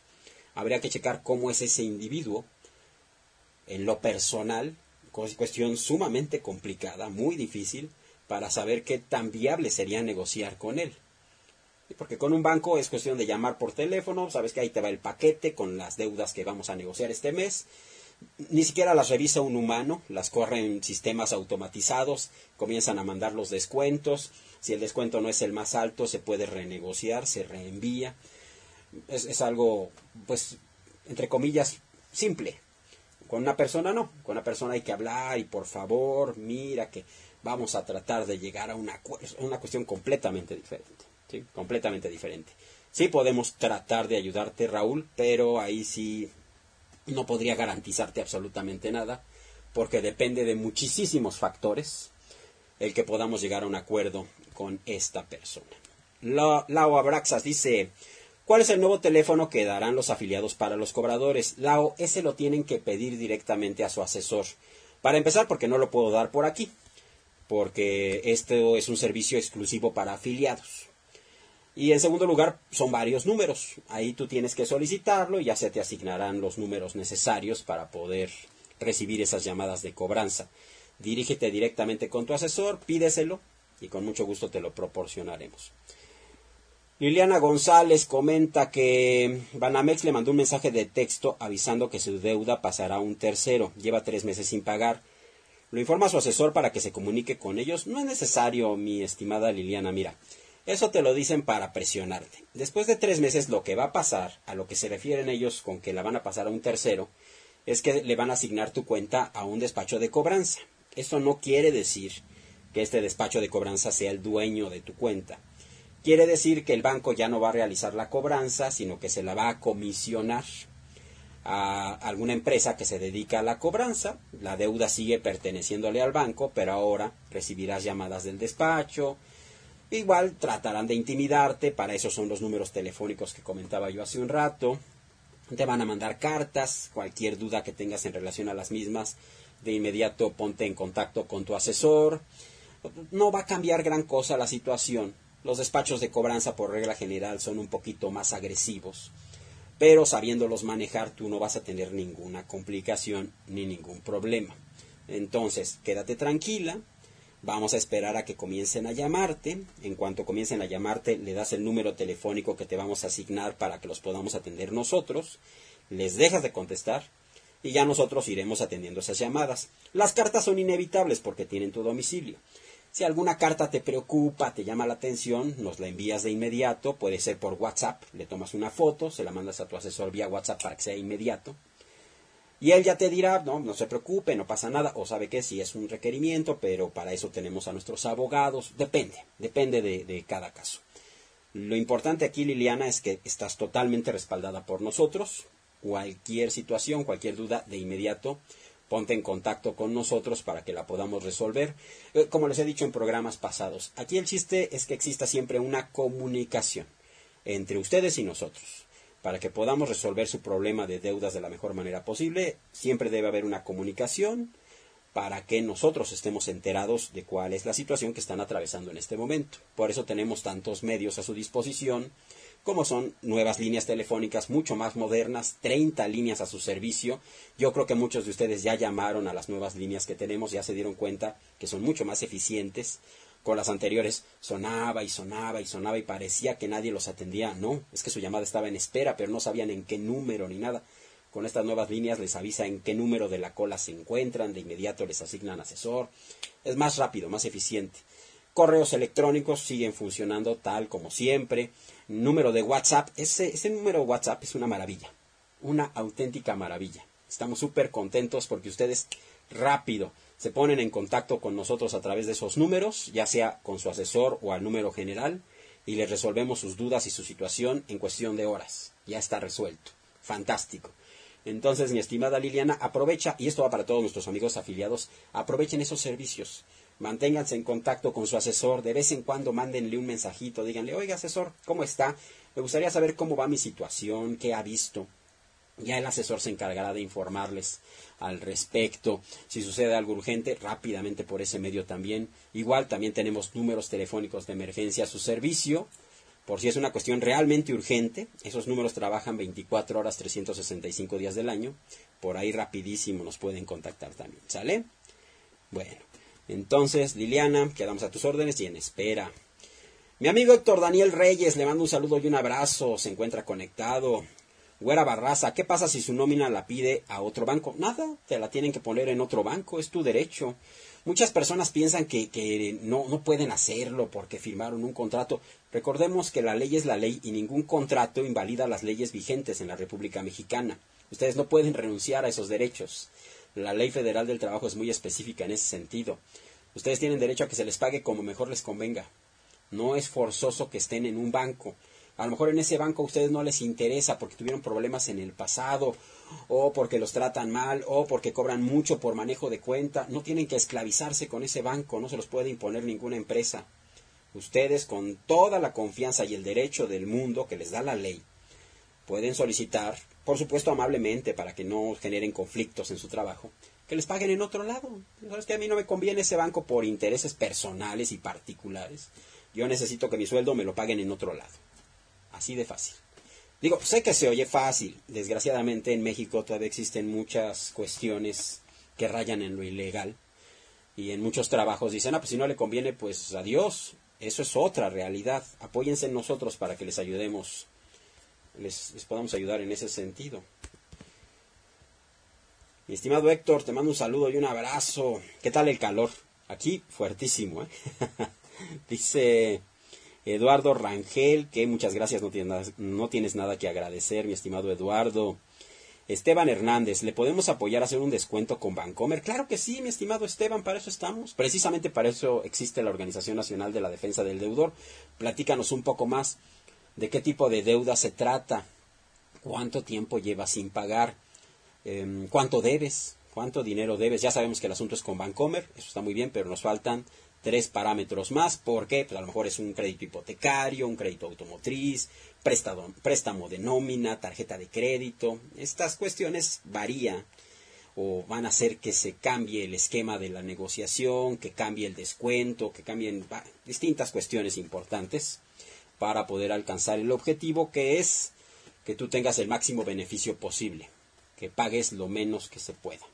checar cómo es ese individuo en lo personal, cuestión sumamente complicada, muy difícil, para saber qué tan viable sería negociar con él. Porque con un banco es cuestión de llamar por teléfono, sabes que ahí te va el paquete con las deudas que vamos a negociar este mes. Ni siquiera las revisa un humano, las corren sistemas automatizados, comienzan a mandar los descuentos. Si el descuento no es el más alto, se puede renegociar, se reenvía. Es algo, pues, entre comillas, simple. Con una persona no, con una persona hay que hablar y por favor, mira que vamos a tratar de llegar a una cuestión completamente diferente. ¿Sí? Completamente diferente. Sí podemos tratar de ayudarte, Raúl, pero ahí sí no podría garantizarte absolutamente nada, porque depende de muchísimos factores el que podamos llegar a un acuerdo con esta persona. Lao Abraxas dice, ¿cuál es el nuevo teléfono que darán los afiliados para los cobradores? Lao, ese lo tienen que pedir directamente a su asesor. Para empezar, porque no lo puedo dar por aquí, porque esto es un servicio exclusivo para afiliados. Y en segundo lugar, son varios números. Ahí tú tienes que solicitarlo y ya se te asignarán los números necesarios para poder recibir esas llamadas de cobranza. Dirígete directamente con tu asesor, pídeselo y con mucho gusto te lo proporcionaremos. Liliana González comenta que Banamex le mandó un mensaje de texto avisando que su deuda pasará a un tercero. Lleva 3 meses sin pagar. Lo informa a su asesor para que se comunique con ellos. No es necesario, mi estimada Liliana, mira. Eso te lo dicen para presionarte. Después de 3 meses lo que va a pasar, a lo que se refieren ellos con que la van a pasar a un tercero, es que le van a asignar tu cuenta a un despacho de cobranza. Eso no quiere decir que este despacho de cobranza sea el dueño de tu cuenta. Quiere decir que el banco ya no va a realizar la cobranza, sino que se la va a comisionar. a alguna empresa que se dedica a la cobranza. La deuda sigue perteneciéndole al banco, pero ahora recibirás llamadas del despacho. Igual tratarán de intimidarte, para eso son los números telefónicos que comentaba yo hace un rato. Te van a mandar cartas, cualquier duda que tengas en relación a las mismas, de inmediato ponte en contacto con tu asesor. No va a cambiar gran cosa la situación. Los despachos de cobranza por regla general son un poquito más agresivos, pero sabiéndolos manejar tú no vas a tener ninguna complicación ni ningún problema. Entonces, quédate tranquila, vamos a esperar a que comiencen a llamarte. En cuanto comiencen a llamarte, le das el número telefónico que te vamos a asignar para que los podamos atender nosotros, les dejas de contestar y ya nosotros iremos atendiendo esas llamadas. Las cartas son inevitables porque tienen tu domicilio. Si alguna carta te preocupa, te llama la atención, nos la envías de inmediato, puede ser por WhatsApp, le tomas una foto, se la mandas a tu asesor vía WhatsApp para que sea inmediato. Y él ya te dirá, no se preocupe, no pasa nada, o sabe que sí es un requerimiento, pero para eso tenemos a nuestros abogados, depende de cada caso. Lo importante aquí, Liliana, es que estás totalmente respaldada por nosotros. Cualquier situación, cualquier duda, de inmediato ponte en contacto con nosotros para que la podamos resolver. Como les he dicho en programas pasados, aquí el chiste es que exista siempre una comunicación entre ustedes y nosotros. Para que podamos resolver su problema de deudas de la mejor manera posible, siempre debe haber una comunicación para que nosotros estemos enterados de cuál es la situación que están atravesando en este momento. Por eso tenemos tantos medios a su disposición, como son nuevas líneas telefónicas mucho más modernas, 30 líneas a su servicio. Yo creo que muchos de ustedes ya llamaron a las nuevas líneas que tenemos, ya se dieron cuenta que son mucho más eficientes. Con las anteriores sonaba y sonaba y sonaba y parecía que nadie los atendía. No, es que su llamada estaba en espera, pero no sabían en qué número ni nada. Con estas nuevas líneas les avisa en qué número de la cola se encuentran, de inmediato les asignan asesor. Es más rápido, más eficiente. Correos electrónicos siguen funcionando tal como siempre. Número de WhatsApp, ese número de WhatsApp es una maravilla, una auténtica maravilla. Estamos súper contentos porque ustedes rápido se ponen en contacto con nosotros a través de esos números, ya sea con su asesor o al número general, y les resolvemos sus dudas y su situación en cuestión de horas. Ya está resuelto. Fantástico. Entonces, mi estimada Liliana, aprovecha, y esto va para todos nuestros amigos afiliados, aprovechen esos servicios. Manténganse en contacto con su asesor, de vez en cuando mándenle un mensajito, díganle, oiga asesor, ¿cómo está? Me gustaría saber cómo va mi situación, qué ha visto. Ya el asesor se encargará de informarles al respecto. Si sucede algo urgente, rápidamente por ese medio también. Igual también tenemos números telefónicos de emergencia a su servicio. Por si es una cuestión realmente urgente, esos números trabajan 24 horas, 365 días del año. Por ahí rapidísimo nos pueden contactar también, ¿sale? Bueno, entonces Liliana, quedamos a tus órdenes y en espera. Mi amigo Héctor Daniel Reyes, le mando un saludo y un abrazo, se encuentra conectado. Güera Barraza, ¿qué pasa si su nómina la pide a otro banco? Nada, te la tienen que poner en otro banco, es tu derecho. Muchas personas piensan que no pueden hacerlo porque firmaron un contrato. Recordemos que la ley es la ley y ningún contrato invalida las leyes vigentes en la República Mexicana. Ustedes no pueden renunciar a esos derechos. La Ley Federal del Trabajo es muy específica en ese sentido. Ustedes tienen derecho a que se les pague como mejor les convenga. No es forzoso que estén en un banco. A lo mejor en ese banco a ustedes no les interesa porque tuvieron problemas en el pasado, o porque los tratan mal, o porque cobran mucho por manejo de cuenta. No tienen que esclavizarse con ese banco, no se los puede imponer ninguna empresa. Ustedes, con toda la confianza y el derecho del mundo que les da la ley, pueden solicitar, por supuesto amablemente, para que no generen conflictos en su trabajo, que les paguen en otro lado. ¿Sabes que a mí no me conviene ese banco por intereses personales y particulares? Yo necesito que mi sueldo me lo paguen en otro lado. Así de fácil. Digo, sé que se oye fácil. Desgraciadamente en México todavía existen muchas cuestiones que rayan en lo ilegal. Y en muchos trabajos dicen, pues si no le conviene, pues adiós. Eso es otra realidad. Apóyense en nosotros para que les ayudemos. Les podamos ayudar en ese sentido. Mi estimado Héctor, te mando un saludo y un abrazo. ¿Qué tal el calor? Aquí fuertísimo, ¿eh? Dice Eduardo Rangel, que muchas gracias, no tienes nada que agradecer, mi estimado Eduardo. Esteban Hernández, ¿le podemos apoyar a hacer un descuento con Bancomer? Claro que sí, mi estimado Esteban, para eso estamos. Precisamente para eso existe la Organización Nacional de la Defensa del Deudor. Platícanos un poco más de qué tipo de deuda se trata, cuánto tiempo lleva sin pagar, ¿Cuánto debes? ¿Cuánto dinero debes? Ya sabemos que el asunto es con Bancomer, eso está muy bien, pero nos faltan 3 parámetros más. ¿Por qué? Pues a lo mejor es un crédito hipotecario, un crédito automotriz, préstamo de nómina, tarjeta de crédito. Estas cuestiones varían o van a hacer que se cambie el esquema de la negociación, que cambie el descuento, que cambien distintas cuestiones importantes para poder alcanzar el objetivo, que es que tú tengas el máximo beneficio posible, que pagues lo menos que se pueda.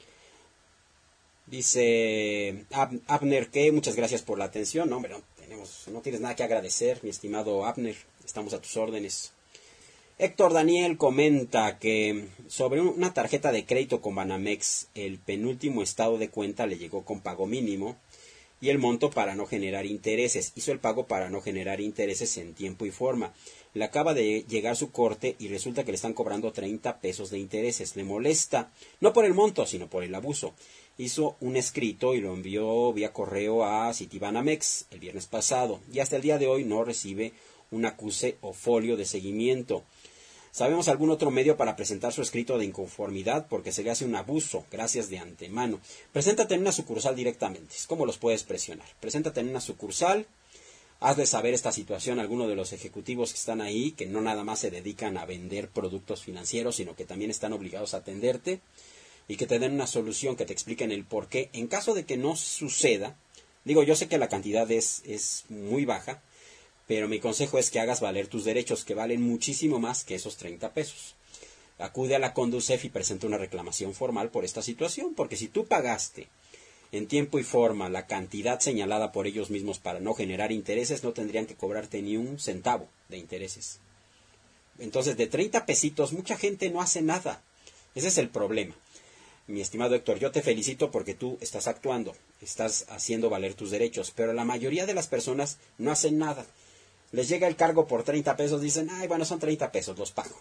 Dice Abner que muchas gracias por la atención. No, hombre, no tienes nada que agradecer, mi estimado Abner, estamos a tus órdenes. Héctor Daniel comenta que sobre una tarjeta de crédito con Banamex, el penúltimo estado de cuenta le llegó con pago mínimo y el monto para no generar intereses. Hizo el pago para no generar intereses en tiempo y forma. Le acaba de llegar su corte y resulta que le están cobrando 30 pesos de intereses. Le molesta, no por el monto, sino por el abuso. Hizo un escrito y lo envió vía correo a Citibanamex el viernes pasado y hasta el día de hoy no recibe un acuse o folio de seguimiento. ¿Sabemos algún otro medio para presentar su escrito de inconformidad? Porque se le hace un abuso. Gracias de antemano. Preséntate en una sucursal directamente. ¿Cómo los puedes presionar? Preséntate en una sucursal. Hazle saber esta situación a alguno de los ejecutivos que están ahí, que no nada más se dedican a vender productos financieros, sino que también están obligados a atenderte y que te den una solución, que te expliquen el por qué. En caso de que no suceda, digo, yo sé que la cantidad es muy baja, pero mi consejo es que hagas valer tus derechos, que valen muchísimo más que esos 30 pesos. Acude a la Conducef y presenta una reclamación formal por esta situación, porque si tú pagaste en tiempo y forma la cantidad señalada por ellos mismos para no generar intereses, no tendrían que cobrarte ni un centavo de intereses. Entonces, de 30 pesitos, mucha gente no hace nada. Ese es el problema. Mi estimado Héctor, yo te felicito porque tú estás actuando, estás haciendo valer tus derechos, pero la mayoría de las personas no hacen nada. Les llega el cargo por 30 pesos, dicen, ay, bueno, son 30 pesos, los pago.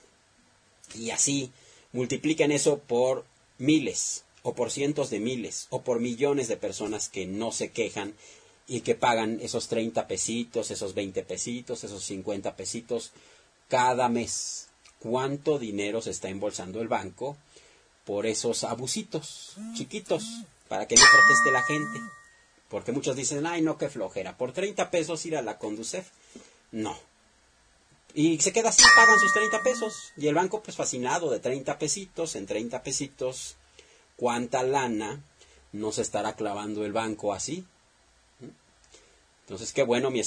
Y así multipliquen eso por miles, o por cientos de miles, o por millones de personas que no se quejan y que pagan esos 30 pesitos, esos 20 pesitos, esos 50 pesitos cada mes. ¿Cuánto dinero se está embolsando el banco por esos abusitos chiquitos para que no proteste la gente? Porque muchos dicen, ay, no, qué flojera, por 30 pesos ir a la Conducef. No. Y se queda así, pagan sus 30 pesos. Y el banco, pues fascinado de 30 pesitos, en 30 pesitos, ¿cuánta lana no se estará clavando el banco así? Entonces, qué bueno, mi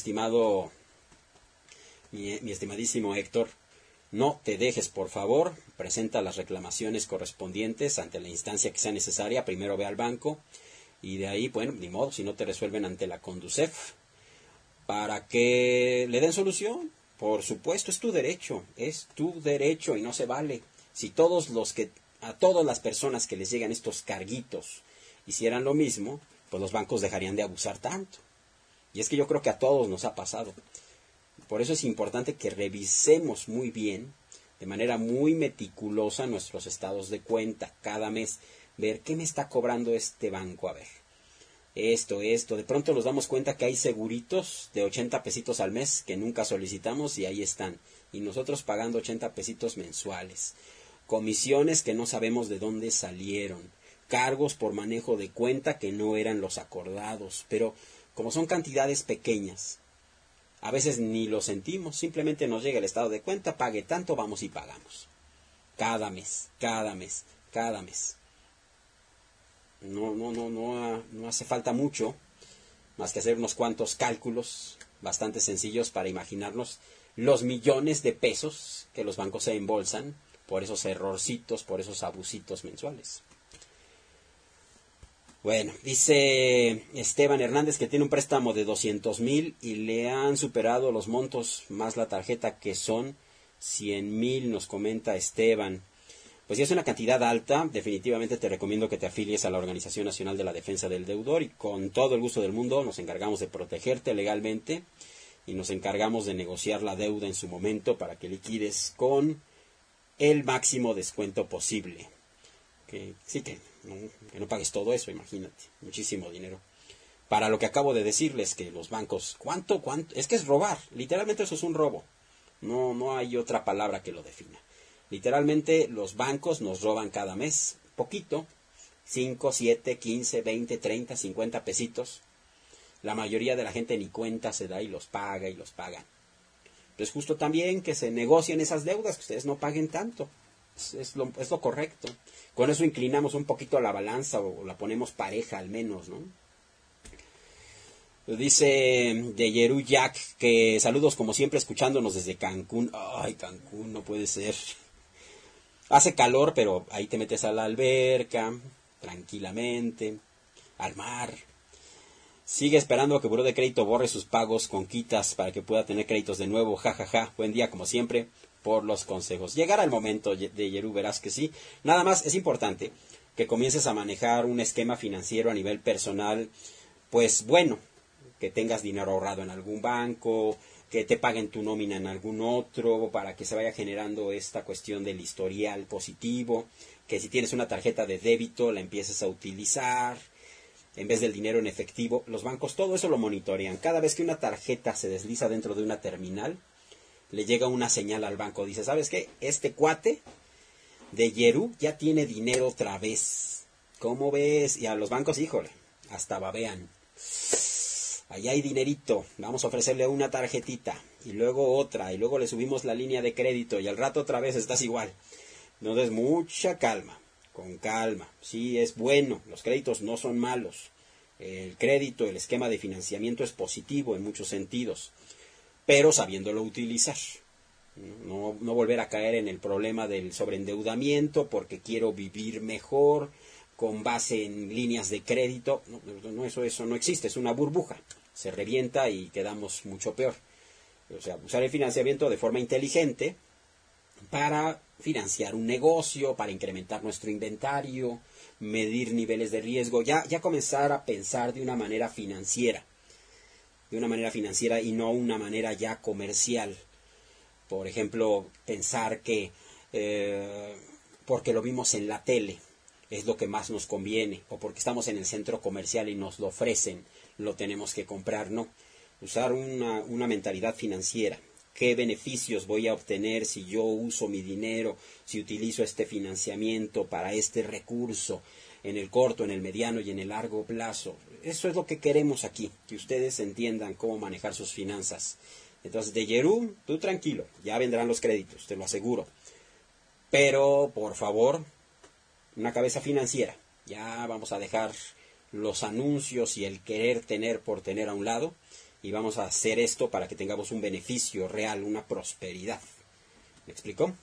estimadísimo Héctor. No te dejes, por favor. Presenta las reclamaciones correspondientes ante la instancia que sea necesaria. Primero ve al banco. Y de ahí, bueno, ni modo, si no te resuelven ante la Conducef, para que le den solución. Por supuesto, es tu derecho y no se vale. Si a todas las personas que les llegan estos carguitos hicieran lo mismo, pues los bancos dejarían de abusar tanto. Y es que yo creo que a todos nos ha pasado. Por eso es importante que revisemos muy bien, de manera muy meticulosa, nuestros estados de cuenta cada mes, ver qué me está cobrando este banco, a ver. Esto, de pronto nos damos cuenta que hay seguritos de 80 pesitos al mes que nunca solicitamos y ahí están. Y nosotros pagando 80 pesitos mensuales. Comisiones que no sabemos de dónde salieron. Cargos por manejo de cuenta que no eran los acordados. Pero como son cantidades pequeñas, a veces ni lo sentimos. Simplemente nos llega el estado de cuenta, pague tanto, vamos y pagamos. Cada mes. No hace falta mucho, más que hacer unos cuantos cálculos bastante sencillos para imaginarnos los millones de pesos que los bancos se embolsan por esos errorcitos, por esos abusitos mensuales. Bueno, dice Esteban Hernández que tiene un préstamo de 200,000 y le han superado los montos más la tarjeta, que son 100,000, nos comenta Esteban. Pues si es una cantidad alta, definitivamente te recomiendo que te afilies a la Organización Nacional de la Defensa del Deudor y con todo el gusto del mundo nos encargamos de protegerte legalmente y nos encargamos de negociar la deuda en su momento para que liquides con el máximo descuento posible. Que no pagues todo eso, imagínate, muchísimo dinero. Para lo que acabo de decirles, que los bancos, ¿cuánto? Es que es robar, literalmente eso es un robo. No hay otra palabra que lo defina. Literalmente los bancos nos roban cada mes poquito, 5, 7, 15, 20, 30, 50 pesitos. La mayoría de la gente ni cuenta se da y los paga y los pagan. Entonces justo también que se negocien esas deudas, que ustedes no paguen tanto. Es lo correcto. Con eso inclinamos un poquito la balanza o la ponemos pareja al menos, ¿no? Dice de Yeru Jack que saludos como siempre escuchándonos desde Cancún. Ay, Cancún, no puede ser. Hace calor, pero ahí te metes a la alberca, tranquilamente, al mar. Sigue esperando que Buró de Crédito borre sus pagos con quitas para que pueda tener créditos de nuevo. Ja, ja, ja. Buen día, como siempre, por los consejos. Llegará el momento de Yeru, verás que sí. Nada más es importante que comiences a manejar un esquema financiero a nivel personal, pues bueno, que tengas dinero ahorrado en algún banco, que te paguen tu nómina en algún otro, para que se vaya generando esta cuestión del historial positivo, que si tienes una tarjeta de débito la empieces a utilizar en vez del dinero en efectivo. Los bancos todo eso lo monitorean. Cada vez que una tarjeta se desliza dentro de una terminal, le llega una señal al banco. Dice, ¿sabes qué? Este cuate de Yeru ya tiene dinero otra vez. ¿Cómo ves? Y a los bancos, híjole, hasta babean. Allá hay dinerito, vamos a ofrecerle una tarjetita, y luego otra, y luego le subimos la línea de crédito, y al rato otra vez estás igual. Entonces, mucha calma, con calma. Sí, es bueno, los créditos no son malos. El crédito, el esquema de financiamiento es positivo en muchos sentidos, pero sabiéndolo utilizar. No volver a caer en el problema del sobreendeudamiento porque quiero vivir mejor con base en líneas de crédito. No, eso no existe, es una burbuja. Se revienta y quedamos mucho peor. O sea, usar el financiamiento de forma inteligente para financiar un negocio, para incrementar nuestro inventario, medir niveles de riesgo, ya comenzar a pensar de una manera financiera y no una manera ya comercial. Por ejemplo, pensar que porque lo vimos en la tele es lo que más nos conviene, o porque estamos en el centro comercial y nos lo ofrecen, lo tenemos que comprar. No, usar una mentalidad financiera. ¿Qué beneficios voy a obtener si yo uso mi dinero, si utilizo este financiamiento para este recurso en el corto, en el mediano y en el largo plazo? Eso es lo que queremos aquí, que ustedes entiendan cómo manejar sus finanzas. Entonces, de Yeru, tú tranquilo, ya vendrán los créditos, te lo aseguro. Pero, por favor, una cabeza financiera. Ya vamos a dejar los anuncios y el querer tener por tener a un lado, y vamos a hacer esto para que tengamos un beneficio real, una prosperidad. ¿Me explicó?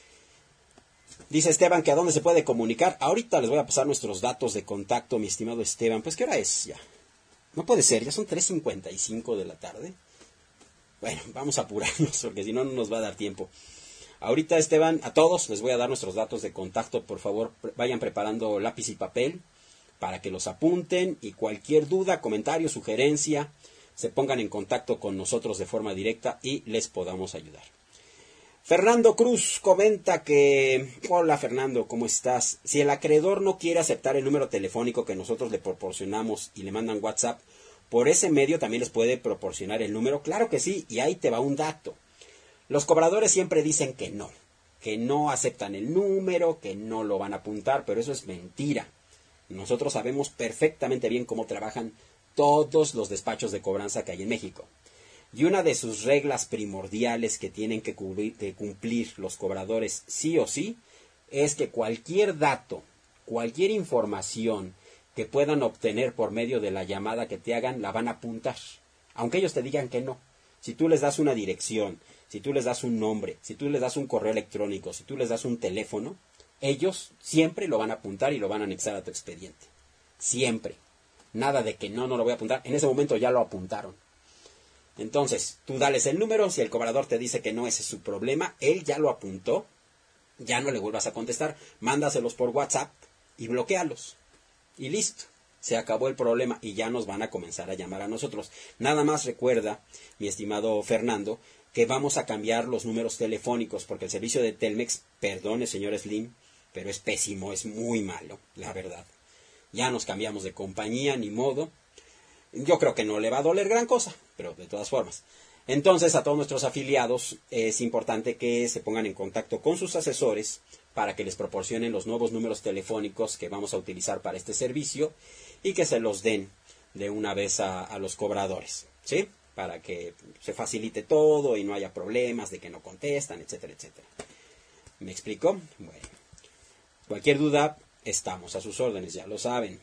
Dice Esteban que a dónde se puede comunicar. Ahorita les voy a pasar nuestros datos de contacto, mi estimado Esteban. Pues, ¿qué hora es ya? No puede ser, ya son 3:55 de la tarde. Bueno, vamos a apurarnos porque si no, no nos va a dar tiempo. Ahorita, Esteban, a todos les voy a dar nuestros datos de contacto. Por favor, vayan preparando lápiz y papel para que los apunten, y cualquier duda, comentario, sugerencia, se pongan en contacto con nosotros de forma directa y les podamos ayudar. Fernando Cruz comenta que, hola Fernando, ¿cómo estás? Si el acreedor no quiere aceptar el número telefónico que nosotros le proporcionamos y le mandan WhatsApp, por ese medio también les puede proporcionar el número. Claro que sí, y ahí te va un dato. Los cobradores siempre dicen que no aceptan el número, que no lo van a apuntar, pero eso es mentira. Nosotros sabemos perfectamente bien cómo trabajan todos los despachos de cobranza que hay en México. Y una de sus reglas primordiales que tienen que cumplir los cobradores sí o sí es que cualquier dato, cualquier información que puedan obtener por medio de la llamada que te hagan, la van a apuntar, aunque ellos te digan que no. Si tú les das una dirección, si tú les das un nombre, si tú les das un correo electrónico, si tú les das un teléfono, ellos siempre lo van a apuntar y lo van a anexar a tu expediente. Siempre. Nada de que no lo voy a apuntar. En ese momento ya lo apuntaron. Entonces, tú dales el número. Si el cobrador te dice que no, ese es su problema. Él ya lo apuntó. Ya no le vuelvas a contestar. Mándaselos por WhatsApp y bloquéalos. Y listo. Se acabó el problema y ya nos van a comenzar a llamar a nosotros. Nada más recuerda, mi estimado Fernando, que vamos a cambiar los números telefónicos porque el servicio de Telmex, perdone señor Slim, pero es pésimo, es muy malo, la verdad. Ya nos cambiamos de compañía, ni modo. Yo creo que no le va a doler gran cosa, pero de todas formas. Entonces, a todos nuestros afiliados es importante que se pongan en contacto con sus asesores para que les proporcionen los nuevos números telefónicos que vamos a utilizar para este servicio y que se los den de una vez a los cobradores, ¿sí? Para que se facilite todo y no haya problemas de que no contestan, etcétera, etcétera. ¿Me explico? Bueno, cualquier duda, estamos a sus órdenes, ya lo saben.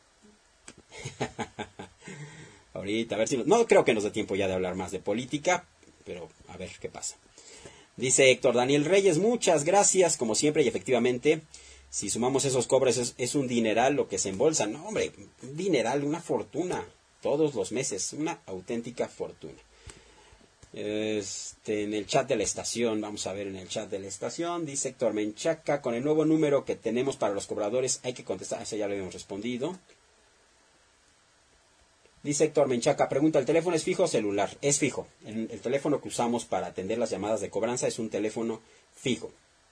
Ahorita, a ver si... No creo que nos dé tiempo ya de hablar más de política, pero a ver qué pasa. Dice Héctor Daniel Reyes, muchas gracias, como siempre, y efectivamente, si sumamos esos cobres, es un dineral lo que se embolsa. No, hombre, un dineral, una fortuna, todos los meses, una auténtica fortuna. En el chat de la estación, vamos a ver en el chat de la estación, dice Héctor Menchaca, con el nuevo número que tenemos para los cobradores, hay que contestar, eso ya lo habíamos respondido. Dice Héctor Menchaca, pregunta, ¿el teléfono es fijo o celular? Es fijo. El teléfono que usamos para atender las llamadas de cobranza es un teléfono fijo.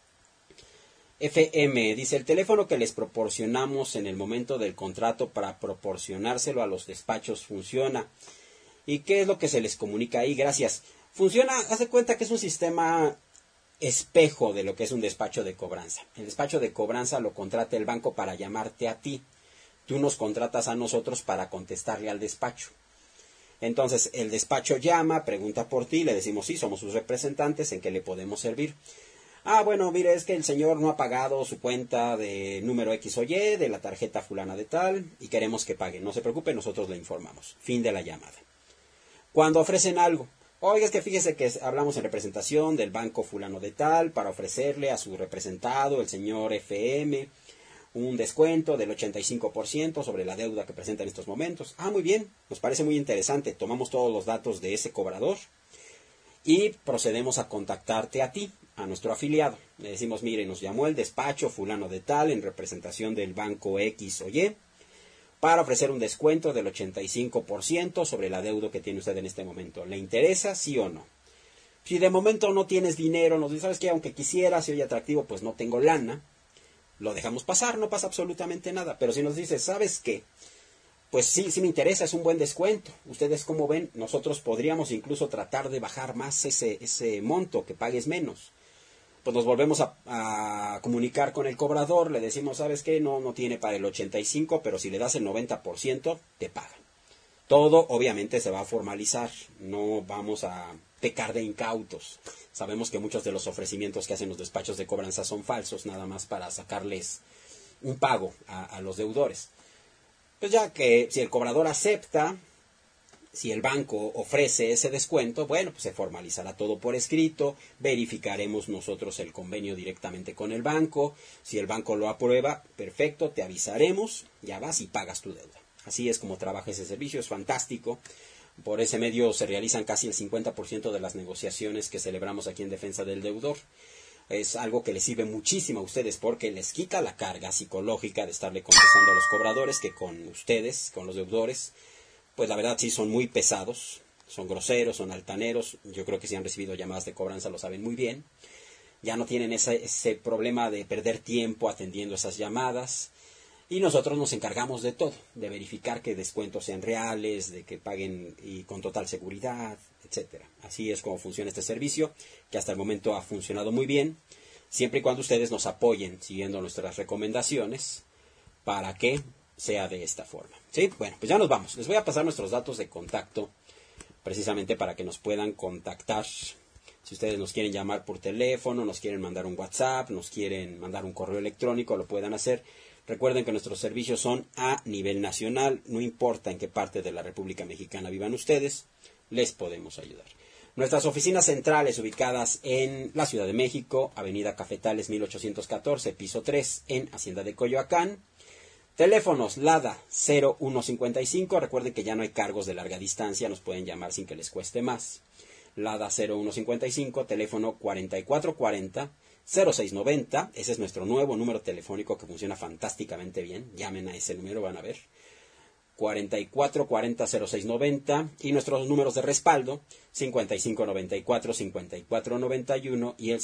FM dice, el teléfono que les proporcionamos en el momento del contrato para proporcionárselo a los despachos funciona. ¿Y qué es lo que se les comunica ahí? Gracias. Funciona, hace cuenta que es un sistema espejo de lo que es un despacho de cobranza. El despacho de cobranza lo contrata el banco para llamarte a ti. Tú nos contratas a nosotros para contestarle al despacho. Entonces, el despacho llama, pregunta por ti, le decimos, sí, somos sus representantes, ¿en qué le podemos servir? Ah, bueno, mire, es que el señor no ha pagado su cuenta de número X o Y, de la tarjeta fulana de tal, y queremos que pague. No se preocupe, nosotros le informamos. Fin de la llamada. Cuando ofrecen algo, oiga, es que fíjese que hablamos en representación del banco fulano de tal, para ofrecerle a su representado, el señor FM, un descuento del 85% sobre la deuda que presenta en estos momentos. Ah, muy bien, nos parece muy interesante. Tomamos todos los datos de ese cobrador y procedemos a contactarte a ti, a nuestro afiliado. Le decimos, mire, nos llamó el despacho fulano de tal en representación del banco X o Y para ofrecer un descuento del 85% sobre la deuda que tiene usted en este momento. ¿Le interesa, sí o no? Si de momento no tienes dinero, nos dice, ¿sabes qué? Aunque quisiera, si oye atractivo, pues no tengo lana. Lo dejamos pasar, no pasa absolutamente nada. Pero si nos dice, ¿sabes qué? Pues sí me interesa, es un buen descuento. Ustedes, como ven, nosotros podríamos incluso tratar de bajar más ese monto, que pagues menos. Pues nos volvemos a comunicar con el cobrador, le decimos, ¿sabes qué? No tiene para el 85%, pero si le das el 90%, te pagan. Todo, obviamente, se va a formalizar. No vamos a pecar de incautos. Sabemos que muchos de los ofrecimientos que hacen los despachos de cobranza son falsos, nada más para sacarles un pago a los deudores. Pues ya que si el cobrador acepta, si el banco ofrece ese descuento, bueno, pues se formalizará todo por escrito, verificaremos nosotros el convenio directamente con el banco. Si el banco lo aprueba, perfecto, te avisaremos, ya vas y pagas tu deuda. Así es como trabaja ese servicio, es fantástico. Por ese medio se realizan casi el 50% de las negociaciones que celebramos aquí en defensa del deudor. Es algo que les sirve muchísimo a ustedes porque les quita la carga psicológica de estarle contestando a los cobradores, que con ustedes, con los deudores, pues la verdad sí son muy pesados, son groseros, son altaneros. Yo creo que si han recibido llamadas de cobranza lo saben muy bien. Ya no tienen ese problema de perder tiempo atendiendo esas llamadas. Y nosotros nos encargamos de todo, de verificar que descuentos sean reales, de que paguen y con total seguridad, etcétera. Así es como funciona este servicio, que hasta el momento ha funcionado muy bien, siempre y cuando ustedes nos apoyen siguiendo nuestras recomendaciones para que sea de esta forma. ¿Sí? Bueno, pues ya nos vamos. Les voy a pasar nuestros datos de contacto precisamente para que nos puedan contactar. Si ustedes nos quieren llamar por teléfono, nos quieren mandar un WhatsApp, nos quieren mandar un correo electrónico, lo puedan hacer. Recuerden que nuestros servicios son a nivel nacional, no importa en qué parte de la República Mexicana vivan ustedes, les podemos ayudar. Nuestras oficinas centrales ubicadas en la Ciudad de México, Avenida Cafetales 1814, piso 3, en Hacienda de Coyoacán. Teléfonos LADA 0155, recuerden que ya no hay cargos de larga distancia, nos pueden llamar sin que les cueste más. LADA 0155, teléfono 4440-0690, ese es nuestro nuevo número telefónico que funciona fantásticamente bien, llamen a ese número, van a ver, 4440-0690, y nuestros números de respaldo, 5594-5491 y el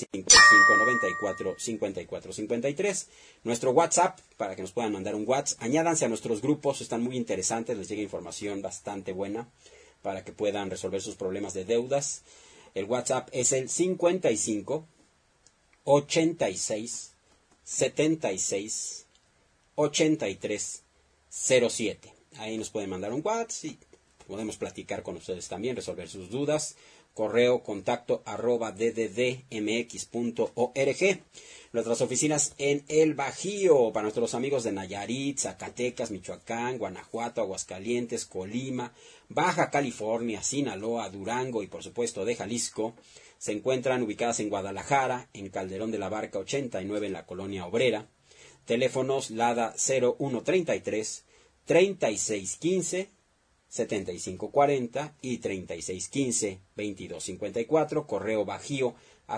5594-5453. Nuestro WhatsApp, para que nos puedan mandar un WhatsApp, añádanse a nuestros grupos, están muy interesantes, les llega información bastante buena para que puedan resolver sus problemas de deudas. El WhatsApp es el 55 86 76 83 07. Ahí nos pueden mandar un WhatsApp y podemos platicar con ustedes también, resolver sus dudas. Correo contacto @dddmx.org. Nuestras oficinas en el Bajío, para nuestros amigos de Nayarit, Zacatecas, Michoacán, Guanajuato, Aguascalientes, Colima, Baja California, Sinaloa, Durango y por supuesto de Jalisco, se encuentran ubicadas en Guadalajara, en Calderón de la Barca 89, en la Colonia Obrera. Teléfonos LADA 0133 3615 7540 y 3615 2254, correo bajío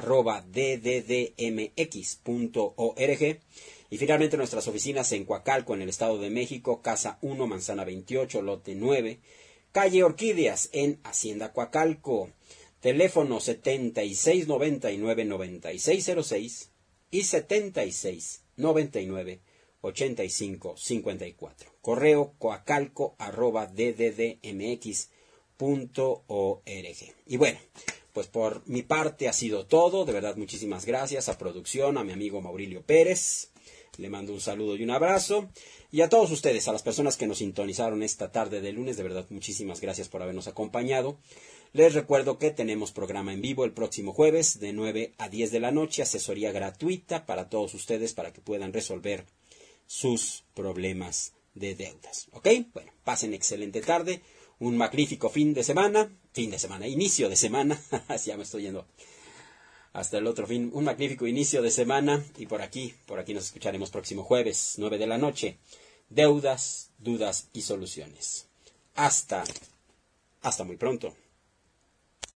@dddmx.org. Y finalmente nuestras oficinas en Coacalco, en el Estado de México, Casa 1, Manzana 28, Lote 9, Calle Orquídeas, en Hacienda Coacalco. Teléfono 7699-9606 y 7699-8554. Correo coacalco@dddmx.org. Y bueno, pues por mi parte ha sido todo. De verdad, muchísimas gracias a producción, a mi amigo Maurilio Pérez. Le mando un saludo y un abrazo. Y a todos ustedes, a las personas que nos sintonizaron esta tarde de lunes, de verdad, muchísimas gracias por habernos acompañado. Les recuerdo que tenemos programa en vivo el próximo jueves de 9 a 10 de la noche, asesoría gratuita para todos ustedes para que puedan resolver sus problemas de deudas. ¿Ok? Bueno, pasen excelente tarde, un magnífico inicio de semana, ya me estoy yendo hasta el otro fin, un magnífico inicio de semana y por aquí nos escucharemos próximo jueves, 9 de la noche, deudas, dudas y soluciones. Hasta muy pronto.